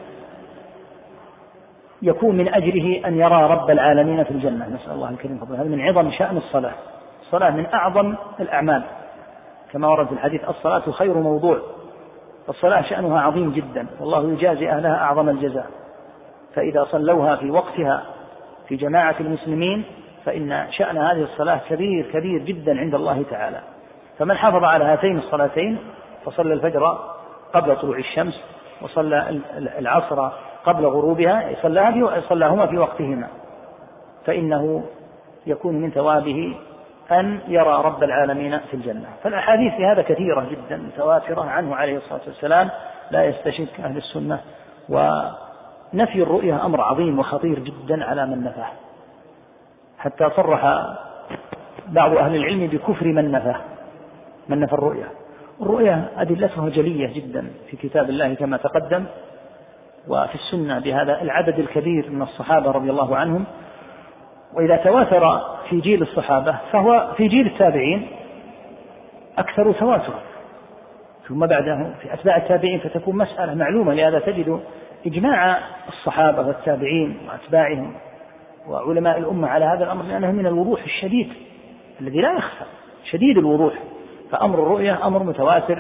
C: يكون من أجله أن يرى رب العالمين في الجنة، نسأل الله الكريم فضله. هذا من عظم شأن الصلاة. الصلاة من أعظم الأعمال كما ورد في الحديث الصلاة خير موضوع، الصلاة شأنها عظيم جدا، والله يجازي أهلها أعظم الجزاء، فإذا صلوها في وقتها في جماعة المسلمين فإن شأن هذه الصلاة كبير كبير جدا عند الله تعالى. فمن حافظ على هاتين الصلاتين فصلى الفجر قبل طلوع الشمس وصلى العصر قبل غروبها، صلاهما في وقتهما، فإنه يكون من ثوابه أن يرى رب العالمين في الجنة. فالأحاديث في هذا كثيرة جدا متواترة عنه عليه الصلاة والسلام، لا يستشك أهل السنة. ونفي الرؤية أمر عظيم وخطير جدا على من نفاه، حتى صرح بعض أهل العلم بكفر من نفاه من نفى الرؤية. الرؤية أدلتها جلية جدا في كتاب الله كما تقدم، وفي السنة بهذا العدد الكبير من الصحابة رضي الله عنهم. وإذا تواتر في جيل الصحابة فهو في جيل التابعين أكثر تواتر، ثم بعده في أتباع التابعين فتكون مسألة معلومة. لهذا تجد إجماع الصحابة والتابعين وأتباعهم وعلماء الأمة على هذا الأمر، لأنه من الوضوح الشديد الذي لا يخفى، شديد الوضوح. فأمر الرؤية أمر متواتر،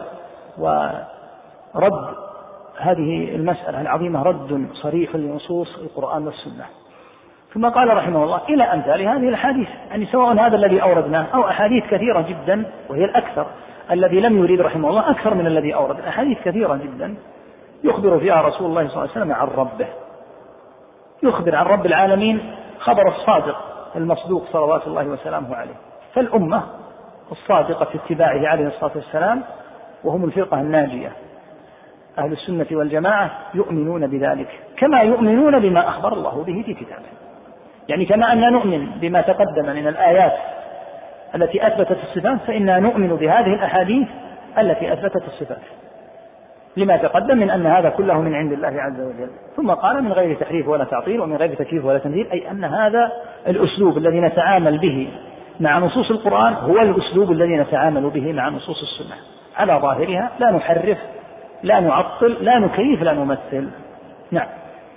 C: ورد هذه المسألة العظيمة رد صريح لنصوص القرآن والسنة. ثم قال رحمه الله إلى أمثال هذه الأحاديث، يعني سواء هذا الذي أوردناه أو أحاديث كثيرة جدا، وهي الأكثر. الذي لم يريد رحمه الله أكثر من الذي أورد، أحاديث كثيرة جدا يخبر فيها رسول الله صلى الله عليه وسلم عن ربه، يخبر عن رب العالمين خبر الصادق المصدوق صلوات الله وسلامه عليه. فالأمة الصادقة في اتباعه عليه الصلاة والسلام وهم الفرقة الناجية أهل السنة والجماعة يؤمنون بذلك كما يؤمنون بما أخبر الله به في كتابه. يعني كما أننا نؤمن بما تقدم من الآيات التي أثبتت الصفات، فإننا نؤمن بهذه الأحاديث التي أثبتت الصفات لما تقدم من أن هذا كله من عند الله عز وجل. ثم قال من غير تحريف ولا تعطيل ومن غير تكييف ولا تمثيل، أي أن هذا الأسلوب الذي نتعامل به مع نصوص القرآن هو الأسلوب الذي نتعامل به مع نصوص السنة على ظاهرها، لا نحرف لا نعطل لا نكيف لا نمثل. نعم.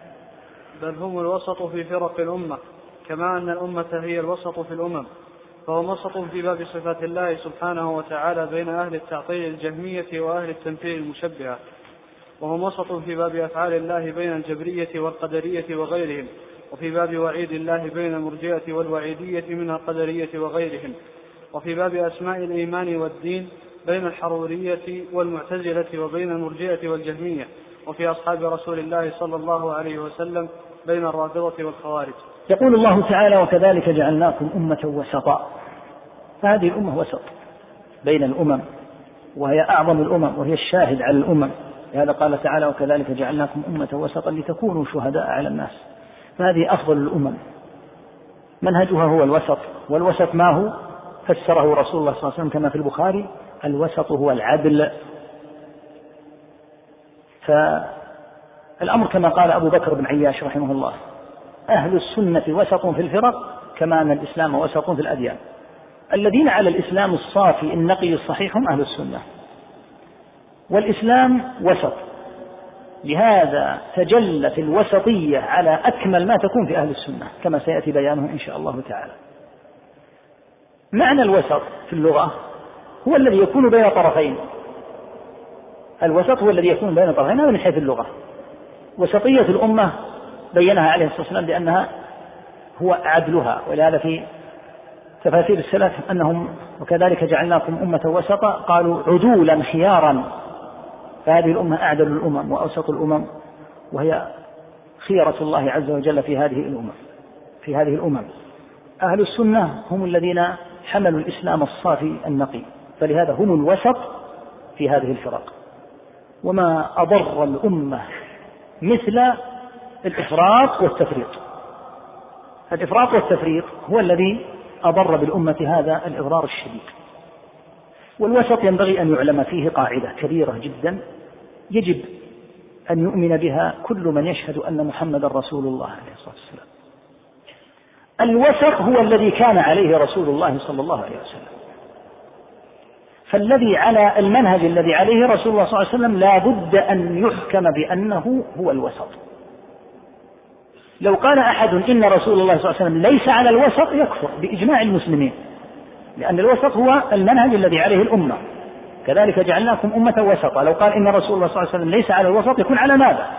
B: بل هم الوسط في فرق الأمة، كما أن الأمة هي الوسط في الأمم. فهم وسط في باب صفات الله سبحانه وتعالى بين أهل التعطيل الجهمية وأهل التمثيل المشبهة، وهم وسط في باب أفعال الله بين الجبرية والقدرية وغيرهم، وفي باب وعيد الله بين المرجئة والوعيدية من القدرية وغيرهم، وفي باب أسماء الإيمان والدين بين الحرورية والمعتزلة وبين المرجئة والجهمية، وفي أصحاب رسول الله صلى الله عليه وسلم بين الرافضة والخوارج.
C: يقول الله تعالى: وكذلك جعلناكم أمة وسطا. فهذه الأمة وسط بين الأمم، وهي أعظم الأمم، وهي الشاهد على الأمم. لهذا قال تعالى: وكذلك جعلناكم أمة وسطا لتكونوا شهداء على الناس. فهذه أفضل الأمم، منهجها هو الوسط. والوسط ما هو؟ فسره رسول الله صلى الله عليه وسلم كما في البخاري: الوسط هو العدل. فالأمر كما قال أبو بكر بن عياش رحمه الله: أهل السنة وسط في الفرق كما أن الإسلام وسط في الأديان. الذين على الإسلام الصافي النقي الصحيح هم أهل السنة، والإسلام وسط، لهذا تجلت الوسطية على أكمل ما تكون في أهل السنة كما سيأتي بيانه إن شاء الله تعالى. معنى الوسط في اللغة هو الذي يكون بين طرفين. الوسط هو الذي يكون بين طرفين، هذا من حيث اللغة. وسطية الأمة بينها عليه الصلاة والسلام بأنها هو عدلها، ولهذا في تفاسير السلف أنهم وكذلك جعلناكم أمة وسطا قالوا عدولا خيارا. فهذه الأمة أعدل الأمم وأوسط الأمم، وهي خيرة الله عز وجل في هذه الأمم في هذه الأمم. أهل السنة هم الذين حملوا الإسلام الصافي النقي، فلهذا هم الوسط في هذه الفرق. وما أضر الأمة مثل الإفراط والتفريط. الإفراط والتفريط هو الذي أضر بالأمة هذا الإضرار الشديد. والوسط ينبغي أن يعلم فيه قاعدة كبيرة جدا يجب أن يؤمن بها كل من يشهد أن محمد رسول الله عليه الصلاة والسلام. الوسط هو الذي كان عليه رسول الله صلى الله عليه وسلم. فالذي على المنهج الذي عليه رسول الله صلى الله عليه وسلم لا بد أن يحكم بأنه هو الوسط. لو قال أحد إن رسول الله صلى الله عليه وسلم ليس على الوسط يكفر بإجماع المسلمين، لأن الوسط هو المنهج الذي عليه الأمة. كذلك جعلناكم أمة وسطا. لو قال إن رسول الله صلى الله عليه وسلم ليس على الوسط يكون على ماذا؟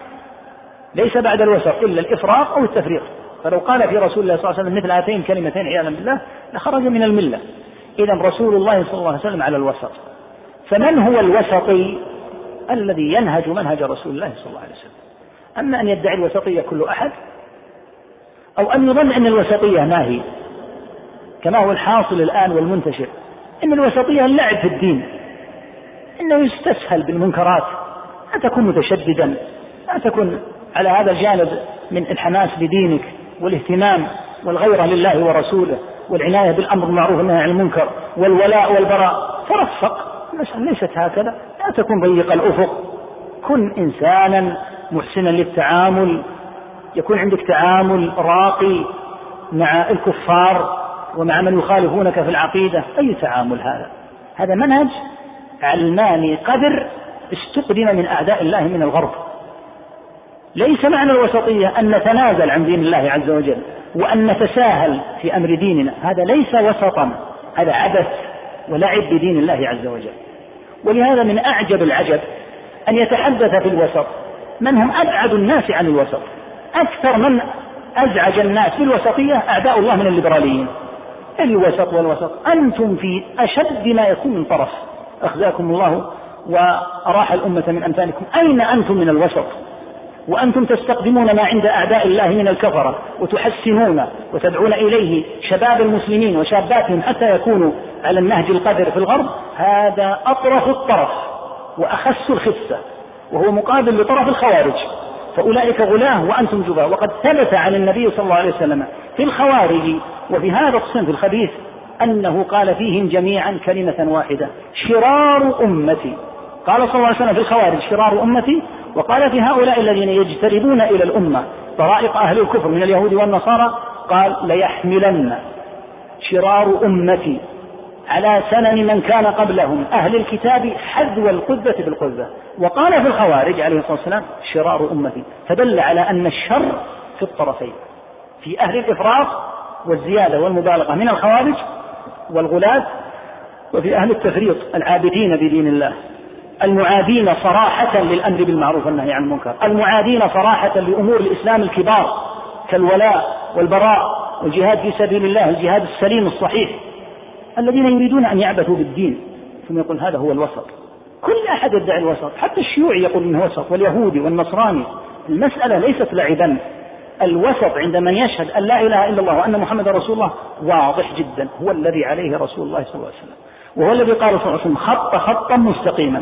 C: ليس بعد الوسط إلا الإفراط أو التفريط. فلو قال في رسول الله صلى الله عليه وسلم مثل هاتين كلمتين عياذا بالله لخرج من الملة. إذن رسول الله صلى الله عليه وسلم على الوسط. فمن هو الوسطي؟ الذي ينهج منهج رسول الله صلى الله عليه وسلم. أما أن يدعي الوسطية كل أحد، أو أن يظن أن الوسطية ما هي، كما هو الحاصل الآن والمنتشر، أن الوسطية اللعب في الدين، أنه يستسهل بالمنكرات، لا تكون متشددا، لا تكون على هذا الجانب من الحماس بدينك والاهتمام والغيرة لله ورسوله والعناية بالأمر بالمعروف والنهي عن المنكر والولاء والبراء، ترفق. ليست هكذا، لا تكون ضيق الأفق، كن إنسانا محسنا للتعامل، يكون عندك تعامل راقي مع الكفار ومع من يخالفونك في العقيدة. أي تعامل هذا؟ هذا منهج علماني قذر استقدم من أعداء الله من الغرب. ليس معنى الوسطية أن نتنازل عن دين الله عز وجل وأن نتساهل في أمر ديننا، هذا ليس وسطا، هذا عبث ولعب بدين الله عز وجل. ولهذا من أعجب العجب أن يتحدث في الوسط من هم أبعد الناس عن الوسط. أكثر من أزعج الناس في الوسطية أعداء الله من الليبراليين. الوسط والوسط، أنتم في أشد ما يكون من طرف، أخزاكم الله وأراح الأمة من أمثالكم. أين أنتم من الوسط؟ وأنتم تستقدمون ما عند أعداء الله من الكفرة وتحسنون وتدعون إليه شباب المسلمين وشاباتهم حتى يكونوا على النهج القذر في الغرب. هذا أطرف الطرف وأخس الخسة، وهو مقابل لطرف الخوارج، فأولئك غلاه وأنتم جباه. وقد ثبت عن النبي صلى الله عليه وسلم في الخوارج وفي هذا الصنف الخبيث أنه قال فيهم جميعا كلمة واحدة: شرار أمتي. قال صلى الله عليه وسلم في الخوارج شرار أمتي، وقال في هؤلاء الذين يجتربون إلى الأمة طرائق أهل الكفر من اليهود والنصارى قال: ليحملن شرار أمتي على سنن من كان قبلهم أهل الكتاب حذو القذة بالقذة. وقال في الخوارج عليه الصلاة والسلام شرار أمتي، فدل على أن الشر في الطرفين، في أهل الإفراط والزيادة والمبالغة من الخوارج والغلاة، وفي أهل التفريط العابثين بدين الله المعادين صراحة للأمر بالمعروف والنهي عن المنكر، المعادين صراحة لأمور الإسلام الكبار كالولاء والبراء والجهاد في سبيل الله، الجهاد السليم الصحيح، الذين يريدون أن يعبثوا بالدين. ثم يقول هذا هو الوسط. كل أحد يدعي الوسط، حتى الشيوعي يقول إنه وسط، واليهودي والنصراني. المسألة ليست لعبا. الوسط عند من يشهد أن لا إله إلا الله وأن محمد رسول الله واضح جدا، هو الذي عليه رسول الله صلى الله عليه وسلم، وهو الذي قال صلى الله عليه وسلم خط خطا مستقيما،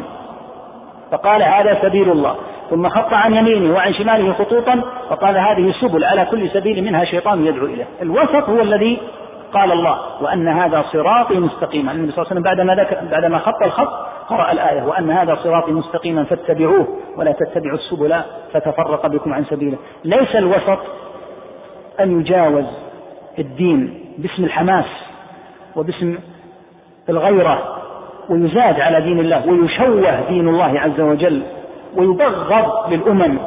C: فقال هذا سبيل الله، ثم خط عن يمينه وعن شماله خطوطا فقال هذه سبل على كل سبيل منها شيطان يدعو إليه. الوسط هو الذي قال الله وأن هذا صراطي مستقيما. النبي صلى الله عليه وسلم بعدما ذكر بعدما خط الخط قرأ الآية وأن هذا صراطي مستقيما فاتبعوه ولا تتبعوا السبل فتفرق بكم عن سبيله. ليس الوسط أن يجاوز الدين باسم الحماس وباسم الغيرة ويزاد على دين الله ويشوه دين الله عز وجل ويبغض للأمم.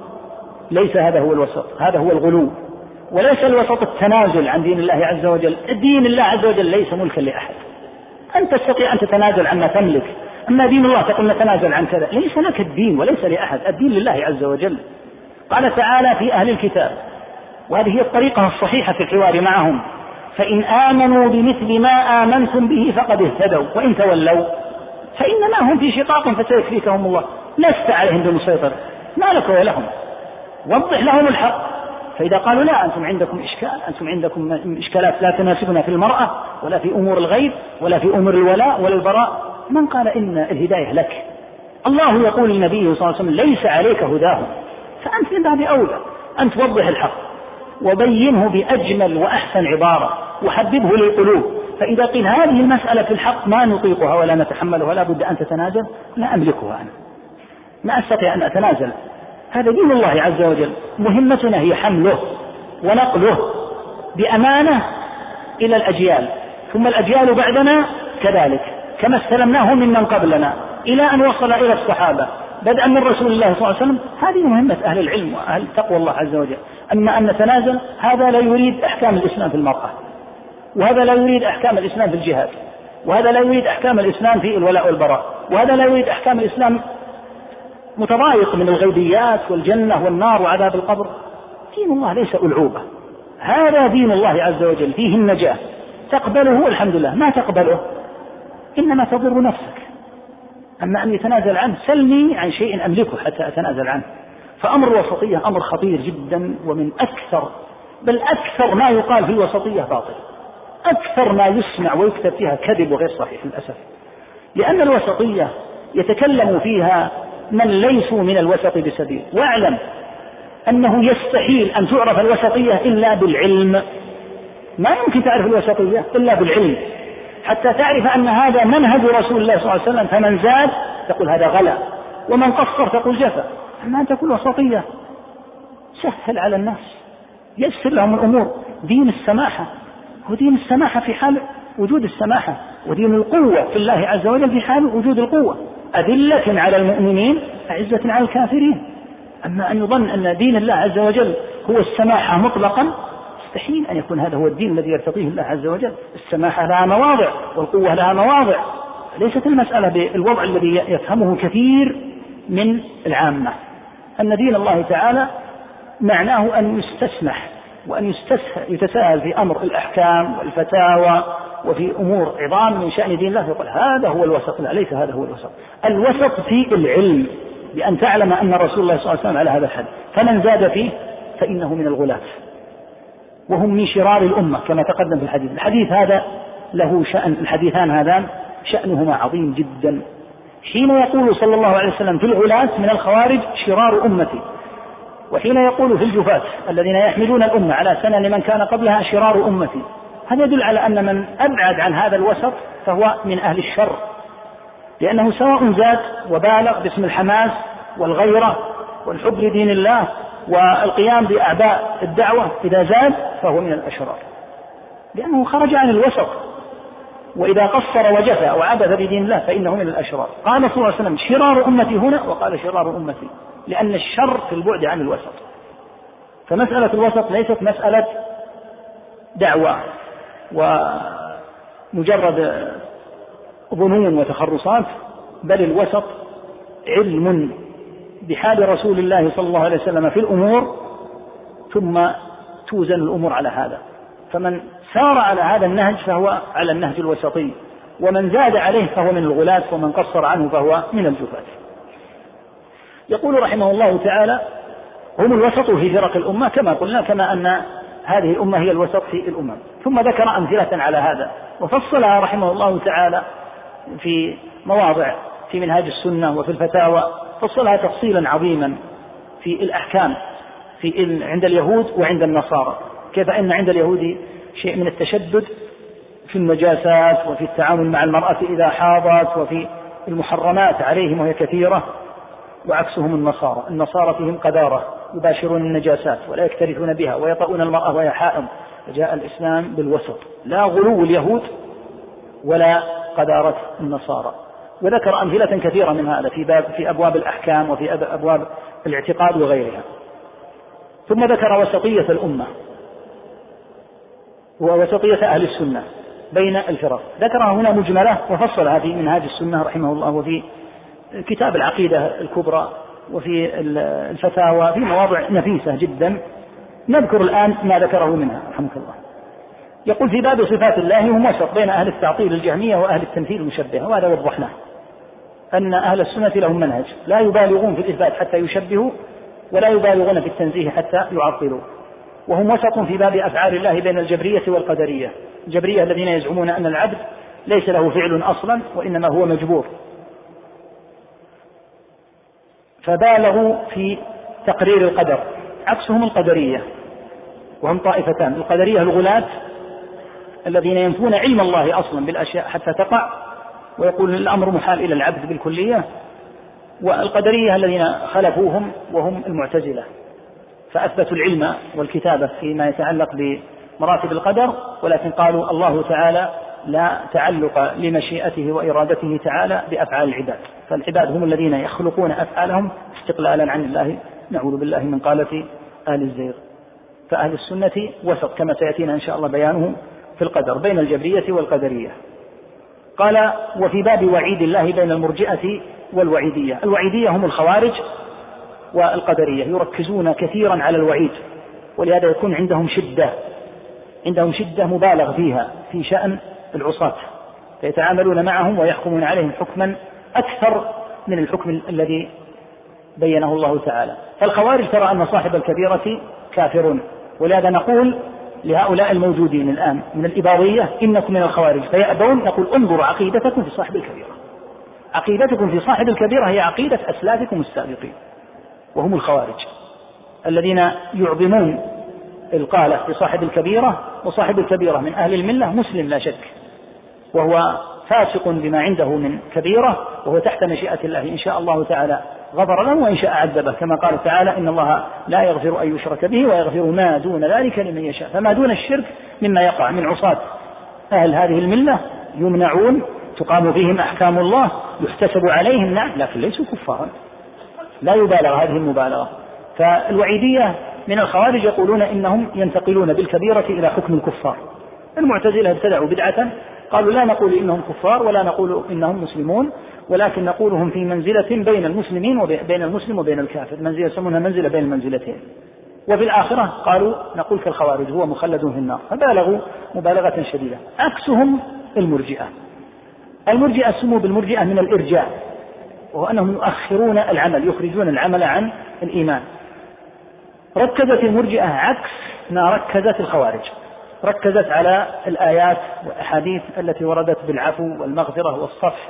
C: ليس هذا هو الوسط، هذا هو الغلو. وليس الوسط التنازل عن دين الله عز وجل. دين الله عز وجل ليس ملكا لأحد، أنت تستطيع أن تتنازل عما تملك، أما دين الله تقول نتنازل عن كذا. ليس لك الدين وليس لأحد، الدين لله عز وجل. قال تعالى في أهل الكتاب، وهذه هي الطريقة الصحيحة في الحوار معهم، فإن آمنوا بمثل ما آمنتم به فقد اهتدوا وإن تولوا فإنما هم في شقاق فسيكفيكهم الله، لست عليهم بمسيطر، ما لك ولهم، وضح لهم الحق. فإذا قالوا لا أنتم عندكم إشكال، أنتم عندكم إشكالات لا تناسبنا في المرأة ولا في أمور الغيب ولا في أمور الولاء ولا البراء، من قال إن الهداية لك؟ الله يقول للنبي صلى الله عليه وسلم ليس عليك هداهم، فأنت من باب أولى أن توضح الحق وبينه بأجمل وأحسن عبارة وحببه للقلوب. فإذا قيل هذه المسألة في الحق ما نطيقها ولا نتحملها ولا بد أن تتنازل، لا أملكها أنا، ما أستطيع أن أتنازل، هذا دين الله عز وجل، مهمتنا هي حمله ونقله بأمانة إلى الأجيال، ثم الأجيال بعدنا كذلك كما استلمناه ممن قبلنا إلى أن وصل إلى الصحابة بدءا من رسول الله صلى الله عليه وسلم. هذه مهمة أهل العلم وأهل تقوى الله عز وجل. أما أن نتنازل هذا لا يريد أحكام الإسلام في المرأة، وهذا لا يريد أحكام الإسلام في الجهاد، وهذا لا يريد أحكام الإسلام في الولاء والبراء، وهذا لا يريد أحكام الإسلام متضايق من الغيبيات والجنة والنار وعذاب القبر. دين الله ليس ألعوبة، هذا دين الله عز وجل فيه النجاة، تقبله الحمد لله، ما تقبله إنما تضر نفسك. أما أن يتنازل عنه، سلني عن شيء أملكه حتى أتنازل عنه. فأمر الوسطية أمر خطير جدا، ومن أكثر بل أكثر ما يقال في الوسطية باطل، أكثر ما يسمع ويكتب فيها كذب وغير صحيح للأسف، لأن الوسطية يتكلم فيها من ليسوا من الوسط بسبيل. واعلم أنه يستحيل أن تعرف الوسطية إلا بالعلم، ما يمكن تعرف الوسطية إلا بالعلم، حتى تعرف أن هذا منهج رسول الله صلى الله عليه وسلم، فمن زاد تقول هذا غلا، ومن قصر تقول جفا. أما أن تقول وسطية، سهل على الناس، يسر لهم الأمور. دين السماحة، ودين السماحة في حال وجود السماحة، ودين القوة في الله عز وجل في حال وجود القوة، أذلة على المؤمنين أعزة على الكافرين. أما أن يظن أن دين الله عز وجل هو السماحة مطلقا، مستحيل أن يكون هذا هو الدين الذي يرتضيه الله عز وجل. السماحة لها مواضع والقوة لها مواضع، ليست المسألة بالوضع الذي يفهمه كثير من العامة، أن دين الله تعالى معناه أن يستسمح وأن يتساهل في أمر الأحكام والفتاوى وفي أمور عظام من شأن دين الله، يقول هذا هو الوسط. لا، ليس هذا هو الوسط. الوسط في العلم، بأن تعلم أن رسول الله صلى الله عليه وسلم على هذا الحد، فمن زاد فيه فإنه من الغلاة، وهم من شرار الأمة كما تقدم في الحديث. الحديث هذا له شأن، الحديثان هذان شأنهما عظيم جدا. حين يقول صلى الله عليه وسلم في الغلاة من الخوارج شرار أمتي، وحين يقول في الجفاة الذين يحملون الأمة على سنن من كان قبلها شرار أمتي، هذا يدل على أن من أبعد عن هذا الوسط فهو من أهل الشر، لأنه سواء زاد وبالغ باسم الحماس والغيرة والحب لدين الله والقيام بأعباء الدعوة، إذا زاد فهو من الأشرار، لأنه خرج عن الوسط. وإذا قصر وجفى وعبث بدين الله فإنه من الأشرار. قال صلى الله عليه وسلم شرار أمتي هنا، وقال شرار أمتي، لأن الشر في البعد عن الوسط. فمسألة الوسط ليست مسألة دعوة ومجرد ظنون وتخرصات، بل الوسط علم بحال رسول الله صلى الله عليه وسلم في الأمور، ثم توزن الأمور على هذا. فمن سار على هذا النهج فهو على النهج الوسطي، ومن زاد عليه فهو من الغلاة، ومن قصر عنه فهو من الجفاة. يقول رحمه الله تعالى هم الوسط في فرق الأمة كما قلنا، كما أن هذه الأمة هي الوسط في الأمم. ثم ذكر أمثلة على هذا وفصلها رحمه الله تعالى في مواضع في منهاج السنة وفي الفتاوى، فصلها تفصيلا عظيما في الأحكام في عند اليهود وعند النصارى، كيف أن عند اليهود شيء من التشدد في النجاسات وفي التعامل مع المرأة إذا حاضت، وفي المحرمات عليهم وهي كثيرة، وعكسهم النصارى. النصارى فيهم قدارة، يباشرون النجاسات ولا يكترثون بها ويطؤون المرأة وهي حائض. فجاء الإسلام بالوسط، لا غلو اليهود ولا قدارة النصارى. وذكر أمثلة كثيرة من هذا في باب في أبواب الأحكام وفي أبواب الاعتقاد وغيرها. ثم ذكر وسطية الأمة ووسطية أهل السنة بين الفرق، ذكرها هنا مجملة وفصلها في منهاج السنة رحمه الله، وفي كتاب العقيدة الكبرى، وفي الفتاوى، في مواضع نفيسة جدا. نذكر الآن ما ذكره منها رحمه الله. يقول في باب صفات الله هم وسط بين أهل التعطيل الجهمية وأهل التمثيل المشبهة، وهذا وضحناه أن أهل السنة لهم منهج، لا يبالغون في الإثبات حتى يشبهوا، ولا يبالغون في التنزيه حتى يعطلوا. وهم وسط في باب أفعال الله بين الجبرية والقدرية. الجبرية الذين يزعمون أن العبد ليس له فعل أصلا وإنما هو مجبور، فبالغوا في تقرير القدر، عكسهم القدرية، وهم طائفتان: القدرية الغلاة الذين ينفون علم الله أصلا بالأشياء حتى تقع، ويقول الأمر محال إلى العبد بالكلية، والقدرية الذين خلفوهم وهم المعتزلة، فأثبتوا العلم والكتابة فيما يتعلق بمراتب القدر، ولكن قالوا الله تعالى لا تعلق لمشيئته وإرادته تعالى بأفعال العباد، فالعباد هم الذين يخلقون أفعالهم استقلالا عن الله، نعوذ بالله من قالة أهل الزيغ. فأهل السنة وسط كما سيأتينا إن شاء الله بيانه في القدر بين الجبرية والقدرية. قال وفي باب وعيد الله بين المرجئة والوعيدية. الوعيدية هم الخوارج والقدرية، يركزون كثيرا على الوعيد، ولهذا يكون عندهم شدة عندهم شدة مبالغ فيها في شأن العصاة، فيتعاملون معهم ويحكمون عليهم حكما أكثر من الحكم الذي بينه الله تعالى. فالخوارج ترى أن صاحب الكبيرة كافر، ولهذا نقول لهؤلاء الموجودين الآن من الإباضية إنكم من الخوارج، فيأبون. نقول انظروا عقيدتكم في صاحب الكبيرة، عقيدتكم في صاحب الكبيرة هي عقيدة أسلافكم السابقين، وهم الخوارج الذين يعظمون القالة في صاحب الكبيرة، وصاحب الكبيرة من أهل الملة مسلم لا شك، وهو فاسق بما عنده من كبيرة، وهو تحت مشيئة الله إن شاء الله تعالى غفر له، وإن شاء عذبه، كما قال تعالى إن الله لا يغفر أن يشرك به ويغفر ما دون ذلك لمن يشاء. فما دون الشرك مما يقع من عصاة أهل هذه الملة يمنعون، تقام فيهم أحكام الله، يحتسب عليهم، نعم، لكن ليسوا كفارا، لا يبالغ هذه المبالغة. فالوعيدية من الخوارج يقولون إنهم ينتقلون بالكبيرة إلى حكم الكفار. المعتزلة ابتدعوا بدعة، قالوا لا نقول إنهم كفار ولا نقول إنهم مسلمون، ولكن نقولهم في منزلة بين المسلمين وبين المسلم وبين الكافر، منزلة يسمونها منزلة بين المنزلتين. وفي الآخرة قالوا نقول كالخوارج هو مخلد في النار، فبالغوا مبالغة شديدة. عكسهم المرجئة. المرجئة سموا بالمرجئة من الإرجاء، وهو أنهم يؤخرون العمل، يخرجون العمل عن الإيمان. ركزت المرجئة عكس ما ركزت الخوارج، ركزت على الآيات والأحاديث التي وردت بالعفو والمغفرة والصفح،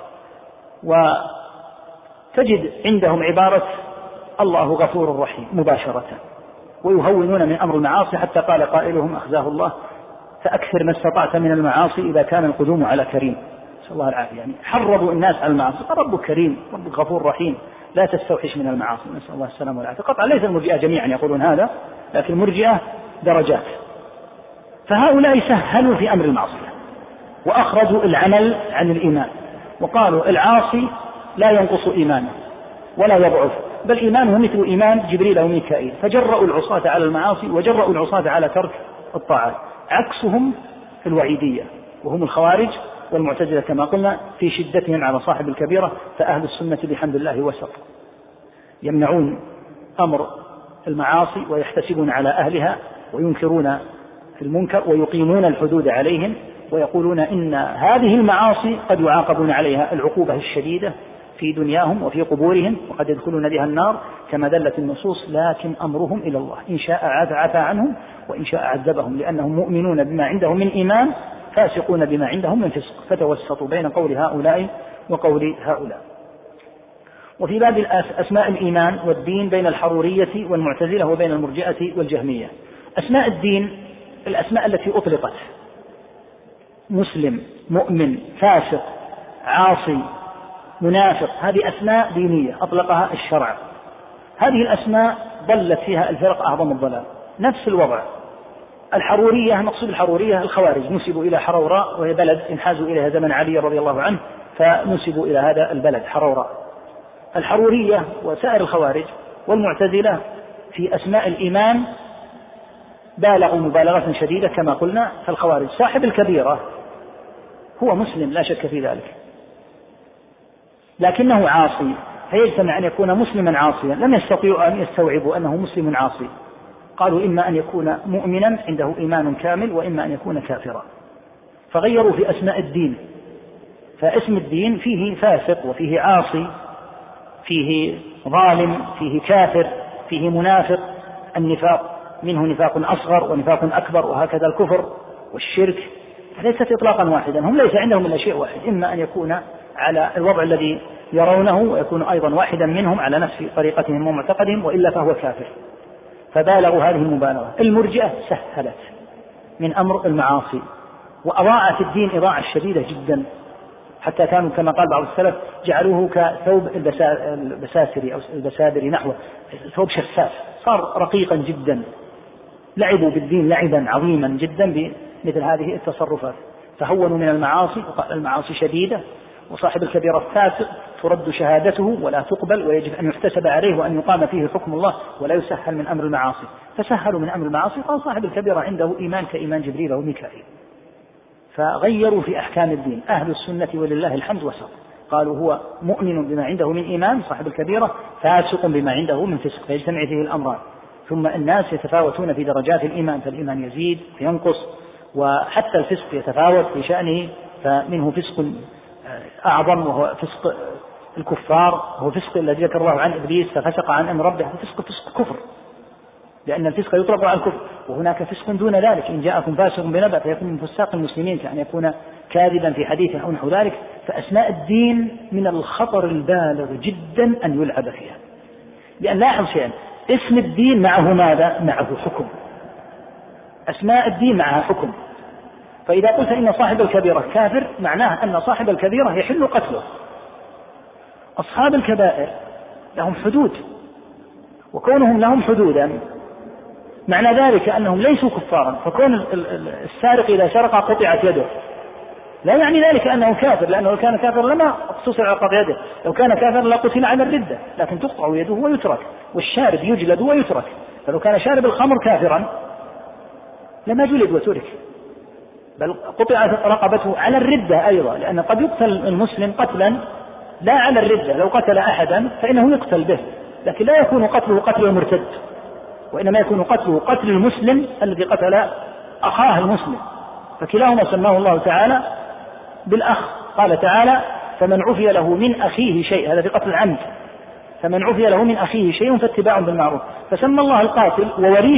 C: وتجد عندهم عبارة الله غفور رحيم مباشرة، ويهونون من أمر المعاصي، حتى قال قائلهم أخزاه الله فأكثر ما استطعت من المعاصي إذا كان القدوم على كريم، نسأل الله العافية. يعني حرضوا الناس على المعاصي، رب كريم رب غفور رحيم، لا تستوحش من المعاصي، نسأل الله السلامة والعافية. قطعا ليس المرجئة جميعا يقولون هذا، لكن المرجئة درجات. فهؤلاء سهلوا في أمر المعصية، وأخرجوا العمل عن الإيمان، وقالوا العاصي لا ينقص إيمانه ولا يضعف، بل إيمانه مثل إيمان جبريل وميكائيل، فجرأوا العصاة على المعاصي وجرأوا العصاة على ترك الطاعات، عكسهم في الوعيدية وهم الخوارج والمعتزلة كما قلنا في شدتهم على صاحب الكبيرة. فأهل السنة بحمد الله وسط، يمنعون أمر المعاصي ويحتسبون على أهلها وينكرون المنكر ويقيمون الحدود عليهم، ويقولون إن هذه المعاصي قد يعاقبون عليها العقوبة الشديدة في دنياهم وفي قبورهم، وقد يدخلون بها النار كما دلت النصوص، لكن أمرهم إلى الله، إن شاء عفى عنهم وإن شاء عذبهم، لأنهم مؤمنون بما عندهم من إيمان فاسقون بما عندهم من فسق، فتوسطوا بين قول هؤلاء وقول هؤلاء. وفي باب أسماء الإيمان والدين بين الحرورية والمعتزلة وبين المرجئة والجهمية. أسماء الدين الأسماء التي أطلقت، مسلم، مؤمن، فاسق، عاصي، منافق، هذه أسماء دينية أطلقها الشرع. هذه الأسماء ضلت فيها الفرق أعظم الضلال. نفس الوضع الحرورية، مقصود الحرورية الخوارج، نسبوا إلى حروراء وهي بلد انحازوا إليها زمن علي رضي الله عنه فنسبوا إلى هذا البلد حروراء. الحرورية وسائر الخوارج والمعتزلة في أسماء الإيمان بالغوا مبالغة شديدة كما قلنا. فالخوارج صاحب الكبيرة هو مسلم لا شك في ذلك، لكنه عاصي، فيجتمع أن يكون مسلما عاصيا، لم يستطيعوا أن يستوعبوا أنه مسلم عاصي، قالوا إما أن يكون مؤمنا عنده إيمان كامل وإما أن يكون كافرا، فغيروا في أسماء الدين. فاسم الدين فيه فاسق وفيه عاصي، فيه ظالم، فيه كافر، فيه منافق. النفاق منه نفاق أصغر ونفاق أكبر، وهكذا الكفر والشرك، ليست إطلاقا واحدا، هم ليس عندهم إلا شيء واحد، إما أن يكون على الوضع الذي يرونه ويكون أيضا واحدا منهم على نفس طريقتهم ومعتقدهم، وإلا فهو كافر. فبالغوا هذه المبالغة. المرجئة سهلت من أمر المعاصي وأضاعت الدين إضاعة شديدة جدا، حتى كانوا كما قال بعض السلف جعلوه كثوب البساسري أو البسادري، نحوه ثوب شفاف، صار رقيقا جدا. لعبوا بالدين لعبا عظيما جدا بمثل هذه التصرفات، فهونوا من المعاصي وقال المعاصي شديدة، وصاحب الكبيرة الفاسق ترد شهادته ولا تقبل، ويجب أن يحتسب عليه وأن يقام فيه حكم الله ولا يسهل من أمر المعاصي. فسهلوا من أمر المعاصي، قال صاحب الكبيرة عنده إيمان كإيمان جبريل وميكائيل، فغيروا في أحكام الدين. أهل السنة ولله الحمد وسط، قالوا هو مؤمن بما عنده من إيمان صاحب الكبيرة، فاسق بما عنده من فسق، فيجتمع فيه الأمران. ثم الناس يتفاوتون في درجات الإيمان، فالإيمان يزيد وينقص، وحتى الفسق يتفاوت في شأنه، فمنه فسق أعظم وهو فسق الكفار، وهو فسق الذي ذكر الله عن إبليس ففسق عن أمر ربه، فسق فسق كفر، لأن الفسق يطلق على الكفر. وهناك فسق دون ذلك، إن جاءكم فاسق بنبأ فيكون من فساق المسلمين، كأن يكون كاذبا في حديثه أو نحو ذلك. فأسماء الدين من الخطر البالغ جدا أن يلعب فيها، لأن لاحظ شيئا، اسم الدين معه ماذا؟ معه حكم. أسماء الدين معها حكم، فإذا قلت إن صاحب الكبيرة كافر معناه أن صاحب الكبيرة يحل قتله. أصحاب الكبائر لهم حدود، وكونهم لهم حدودا معنى ذلك أنهم ليسوا كفارا، فكون السارق إذا سرق قطعت يده لا يعني ذلك أنه كافر، لأنه لو كان كافر لما اقتصر على قطع يده، لو كان كافر لقتل على الردة، لكن تقطع يده ويترك، والشارب يجلد ويترك. فلو كان شارب الخمر كافرا لما جلد وترك، بل قطعت رقبته على الردة أيضا، لأن قد يقتل المسلم قتلا لا على الردة، لو قتل أحدا فإنه يقتل به، لكن لا يكون قتله قتل المرتد، وإنما يكون قتله قتل المسلم الذي قتل أخاه المسلم. فكلاهما سماه الله تعالى بالأخ، قال تعالى فمن عفي له من أخيه شيء، هذا في قتل العمد، فمن عفي له من أخيه شيء فاتباع بالمعروف. فسمى الله القاتل ووريث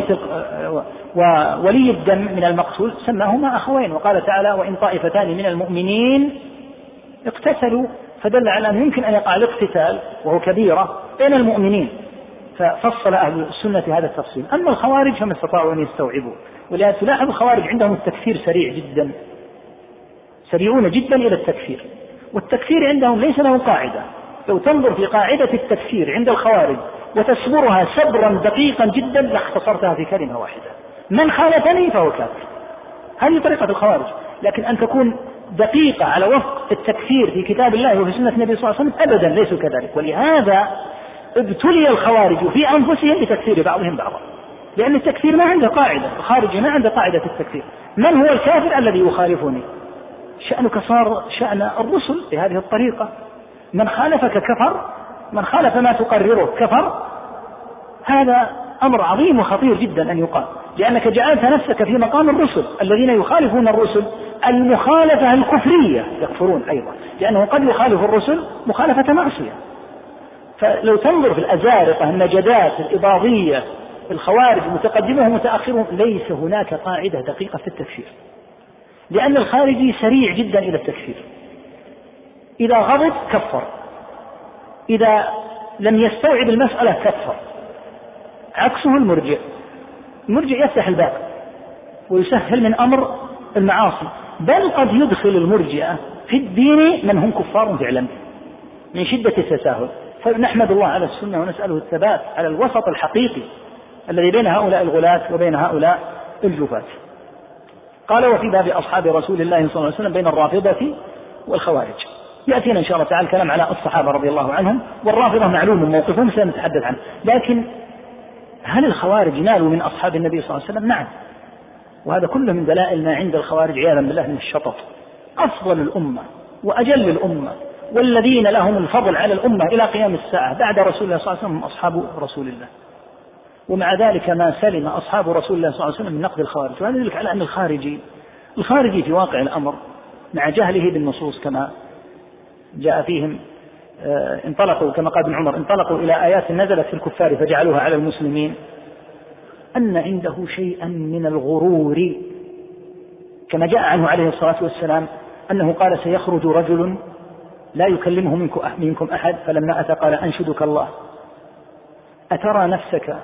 C: وولي الدم من المقتول سماهما أخوين، وقال تعالى وإن طائفتان من المؤمنين اقتتلوا، فدل على أن يمكن أن يقع الاقتتال وهو كبيرة بين المؤمنين، ففصل أهل السنة هذا التفصيل. أما الخوارج فما استطاعوا أن يستوعبوا، ولهذا تلاحظ الخوارج عندهم التكفير سريع جدا، سريعون جدا إلى التكفير، والتكفير عندهم ليس له قاعدة. لو تنظر في قاعدة التكفير عند الخوارج وتسبرها سبرا دقيقا جدا لاختصرتها في كلمة واحدة: من خالفني فهو كافر. هذه طريقة الخوارج. لكن أن تكون دقيقة على وفق التكفير في كتاب الله وفي سنة النبي صلى الله عليه وسلم، أبدا ليسوا كذلك. ولهذا ابتلي الخوارج في أنفسهم بتكفير بعضهم بعضا، لأن التكفير ما عنده قاعدة، الخارج ما عنده قاعدة التكفير. من هو الكافر الذي يخالفني؟ شأنك صار شأن الرسل بهذه الطريقة، من خالفك كفر، من خالف ما تقرره كفر. هذا أمر عظيم وخطير جدا أن يقال، لأنك جعلت نفسك في مقام الرسل الذين يخالفون الرسل المخالفة الكفرية يكفرون أيضا، لأنه قد يخالف الرسل مخالفة معصية. فلو تنظر في الأزارقة النجدات الإباضية الخوارج متقدمهم ومتأخرهم، ليس هناك قاعدة دقيقة في التكفير، لأن الخارجي سريع جدا إلى التكفير، إذا غضب كفر، إذا لم يستوعب المسألة كفر. عكسه المرجئ، المرجئ يفتح الباب ويسهل من أمر المعاصي، بل قد يدخل المرجئة في الدين من هم كفار فعلا من شدة التساهل. فنحمد الله على السنة ونسأله الثبات على الوسط الحقيقي الذي بين هؤلاء الغلاة وبين هؤلاء الجفاة. قال وفي باب أصحاب رسول الله صلى الله عليه وسلم بين الرافضة والخوارج. يأتينا إن شاء الله تعالى الكلام على الصحابة رضي الله عنهم، والرافضة معلوم موقفهم سنتحدث عنه، لكن هل الخوارج نالوا من أصحاب النبي صلى الله عليه وسلم؟ نعم، وهذا كله من دلائل ما عند الخوارج عياذا بالله من الشطط. أفضل الأمة وأجل الأمة والذين لهم الفضل على الأمة إلى قيام الساعة بعد رسول الله صلى الله عليه وسلم هم أصحاب رسول الله، ومع ذلك ما سلم أصحاب رسول الله صلى الله عليه وسلم من نقد الخوارج. وهذا يدل على أن الخارجي الخارجي في واقع الأمر مع جهله بالنصوص كما جاء فيهم اه انطلقوا كما قال ابن عمر انطلقوا إلى آيات نزلت في الكفار فجعلوها على المسلمين، أن عنده شيئا من الغرور، كما جاء عنه عليه الصلاة والسلام أنه قال سيخرج رجل لا يكلمه منكم أحد، فلما أتى قال أنشدك الله أترى نفسك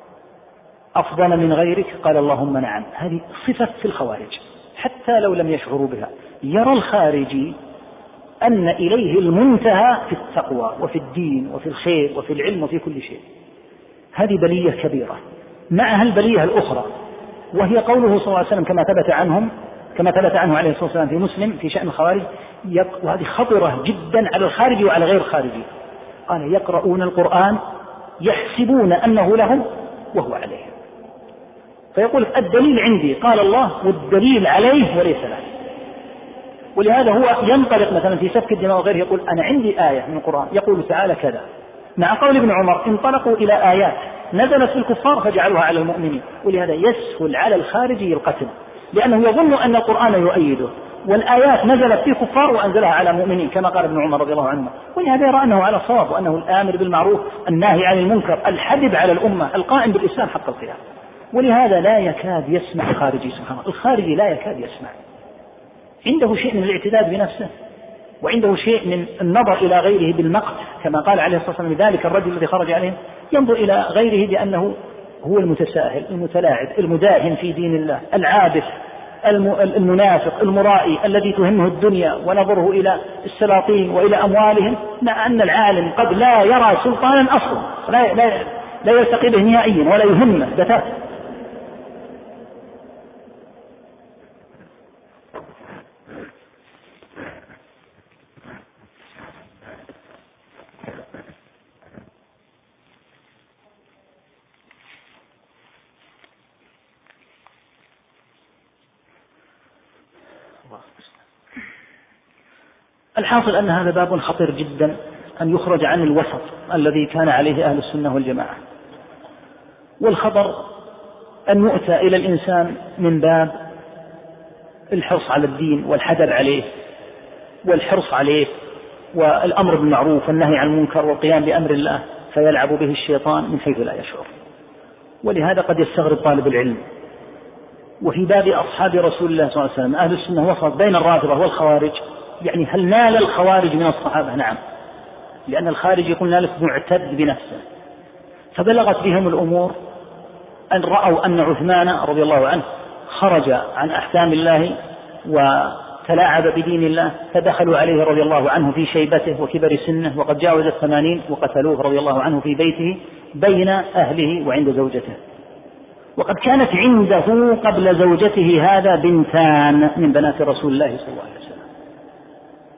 C: أفضل من غيرك؟ قال اللهم نعم. هذه صفة في الخوارج حتى لو لم يشعروا بها. يرى الخارجي أن إليه المنتهى في التقوى وفي الدين وفي الخير وفي العلم وفي كل شيء. هذه بلية كبيرة معها البلية الأخرى، وهي قوله صلى الله عليه وسلم كما ثبت عنهم كما ثبت عنه عليه الصلاة والسلام في مسلم في شأن الخوارج، وهذه خطرة جدا على الخارجي وعلى غير الخارجي. قال يقرؤون القرآن يحسبون أنه لهم وهو عليهم، فيقول الدليل عندي قال الله والدليل عليه وليس له. ولهذا هو ينطلق مثلا في سفك الدماء وغيره يقول أنا عندي آية من القرآن يقول تعالى كذا، مع قول ابن عمر انطلقوا إلى آيات نزلت في الكفار فجعلوها على المؤمنين. ولهذا يسهل على الخارجي القتل، لأنه يظن أن القرآن يؤيده، والآيات نزلت في كفار وأنزلها على مؤمنين كما قال ابن عمر رضي الله عنه. ولهذا يرى أنه على الصواب، وأنه الآمر بالمعروف الناهي عن المنكر الحبب على الأمة القائم بالإسلام حق القيام. ولهذا لا يكاد يسمع الخارجي، سبحان الله الخارجي لا يكاد يسمع، عنده شيء من الاعتداد بنفسه، وعنده شيء من النظر إلى غيره بالمقت كما قال عليه الصلاة والسلام ذلك الرجل الذي خرج عليهم ينظر إلى غيره بأنه هو المتساهل المتلاعب المداهن في دين الله العابث المنافق المرائي الذي تهمه الدنيا ونظره إلى السلاطين وإلى أموالهم، مع أن العالم قد لا يرى سلطانا أصلا لا, لا, لا يلتقي به نهائيا ولا يهمه بتاتا. الحاصل أن هذا باب خطير جدا، أن يخرج عن الوسط الذي كان عليه أهل السنة والجماعة. والخطر أن يؤتى إلى الإنسان من باب الحرص على الدين والحذر عليه والحرص عليه والأمر بالمعروف والنهي عن المنكر والقيام بأمر الله، فيلعب به الشيطان من حيث لا يشعر. ولهذا قد يستغرب طالب العلم. وفي باب أصحاب رسول الله صلى الله عليه وسلم أهل السنة وسط بين الرافضة والخوارج، يعني هل نال الخوارج من الصحابة؟ نعم، لأن الخارج يقول نالت معتد بنفسه، فبلغت بهم الأمور أن رأوا أن عثمان رضي الله عنه خرج عن أحكام الله وتلاعب بدين الله، فدخلوا عليه رضي الله عنه في شيبته وكبر سنه وقد جاوز الثمانين وقتلوه رضي الله عنه في بيته بين أهله وعند زوجته. وقد كانت عنده قبل زوجته هذا بنتان من بنات رسول الله صلى الله عليه وسلم،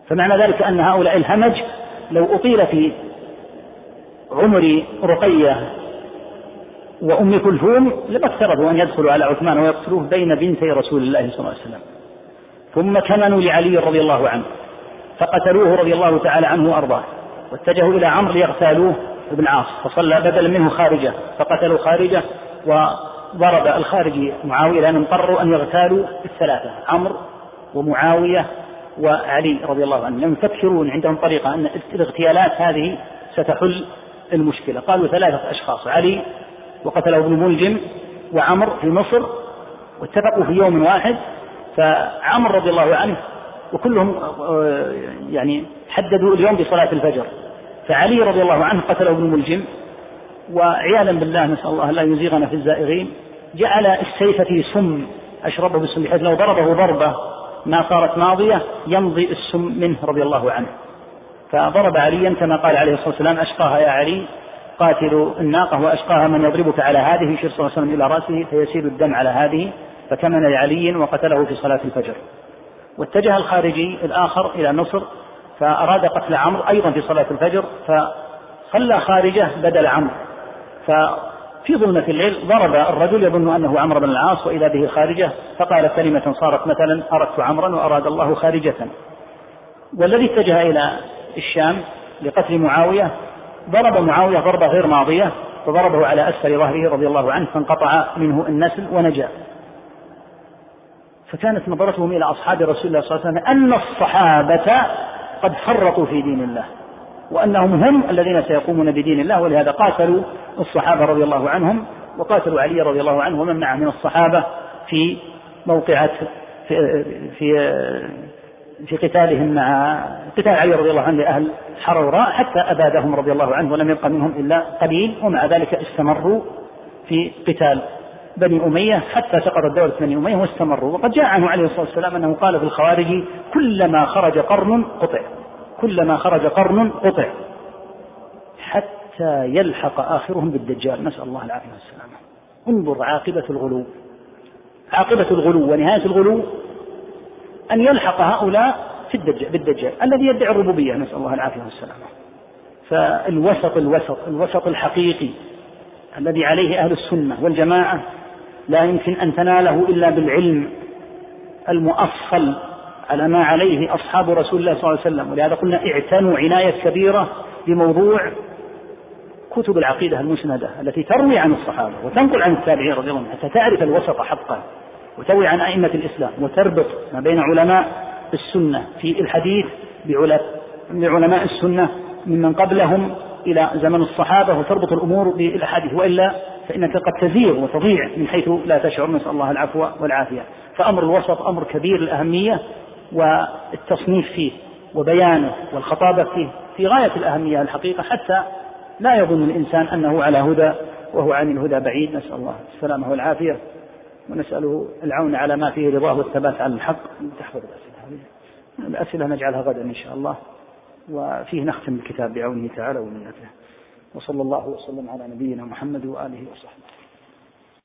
C: فمعنى ذلك أن هؤلاء الهمج لو أطيل في عمر رقية وأم كلثوم لما اقتربوا أن يدخلوا على عثمان ويقتلوه بين بنتي رسول الله صلى الله عليه وسلم. ثم كمنوا لعلي رضي الله عنه فقتلوه رضي الله تعالى عنه وأرضاه، واتجهوا إلى عمرو ليغتالوه ابن عاص، فصلى بدلا منه خارجة فقتلوا خارجة، وضرب الخارجي معاوية لأنهم اضطروا أن يغتالوا الثلاثة عمرو ومعاوية وعلي رضي الله عنه، لم يفكرون عندهم طريقة أن الاغتيالات هذه ستحل المشكلة. قالوا ثلاثة أشخاص، علي وقتله ابن ملجم وعمر في مصر، واتفقوا في يوم واحد، فعمر رضي الله عنه وكلهم يعني حددوا اليوم بصلاة الفجر، فعلي رضي الله عنه قتله ابن ملجم، وعياذا بالله نسأل الله لا يزيغنا في الزائغين جعل السيف في سم أشربه بالسم بحيث لو ضربه ضربة ما صارت ماضية يمضي السم منه رضي الله عنه. فضرب عليا كما قال عليه الصلاة والسلام أشقاها يا علي قاتل الناقة وأشقاها من يضربك على هذه، يشير صلى الله عليه وسلم إلى رأسه فيسيل الدم على هذه، فكمن لعلي وقتله في صلاة الفجر. واتجه الخارجي الآخر إلى مصر فأراد قتل عمرو أيضا في صلاة الفجر، فخلى خارجه بدل عمرو، ففي ظلمة الليل ضرب الرجل يظن أنه عمرو بن العاص وإذا به خارجة، فقال كلمة صارت مثلا أردت عمرا وأراد الله خارجة. والذي اتجه إلى الشام لقتل معاوية ضرب معاوية ضربة غير ماضية فضربه على أسفل ظهره رضي الله عنه فانقطع منه النسل ونجا. فكانت نظرتهم إلى أصحاب رسول الله صلى الله عليه وسلم أن الصحابة قد فرطوا في دين الله وأنهم هم الذين سيقومون بدين الله، ولهذا قاتلوا الصحابة رضي الله عنهم وقاتلوا علي رضي الله عنه ومن معه من الصحابة في موقعة في, في في قتالهم مع قتال علي رضي الله عنه لأهل حروراء حتى أبادهم رضي الله عنه ولم يبقى منهم إلا قليل، ومع ذلك استمروا في قتال بني أمية حتى سقطت دولة بني أمية واستمروا. وقد جاء عنه عليه الصلاة والسلام أنه قال في الخوارج كلما خرج قرن قطع، كلما خرج قرن قطع حتى يلحق آخرهم بالدجال، نسأل الله العافية والسلامة. انظر عاقبة الغلو، عاقبة الغلو ونهاية الغلو أن يلحق هؤلاء في الدجال بالدجال الذي يدعي الربوبية، نسأل الله العافية والسلامة. فالوسط الوسط الوسط الحقيقي الذي عليه أهل السنة والجماعة لا يمكن أن تناله إلا بالعلم المؤصل على ما عليه أصحاب رسول الله صلى الله عليه وسلم. ولهذا قلنا اعتنوا عناية كبيرة بموضوع كتب العقيدة المسندة التي تروي عن الصحابة وتنقل عن التابعين رضي الله عنهم حتى تعرف الوسط حقا وتروي عن أئمة الإسلام وتربط ما بين علماء السنة في الحديث بعلماء السنة ممن قبلهم إلى زمن الصحابة وتربط الأمور بالأحاديث، وإلا فإنك قد تزيغ وتضيع من حيث لا تشعر، نسأل الله العفو والعافية. فأمر الوسط أمر كبير الأهمية، والتصنيف فيه وبيانه والخطابة فيه في غاية الأهمية الحقيقة حتى لا يظن الإنسان أنه على هدى وهو عن الهدى بعيد، نسأل الله السلامة والعافية ونسأله العون على ما فيه رضاه والثبات على الحق. تحفظ الأسئلة، الأسئلة نجعلها غدا إن شاء الله، وفيه نختم الكتاب بعونه تعالى ومنته. وصلى الله وسلم على نبينا محمد وآله وصحبه.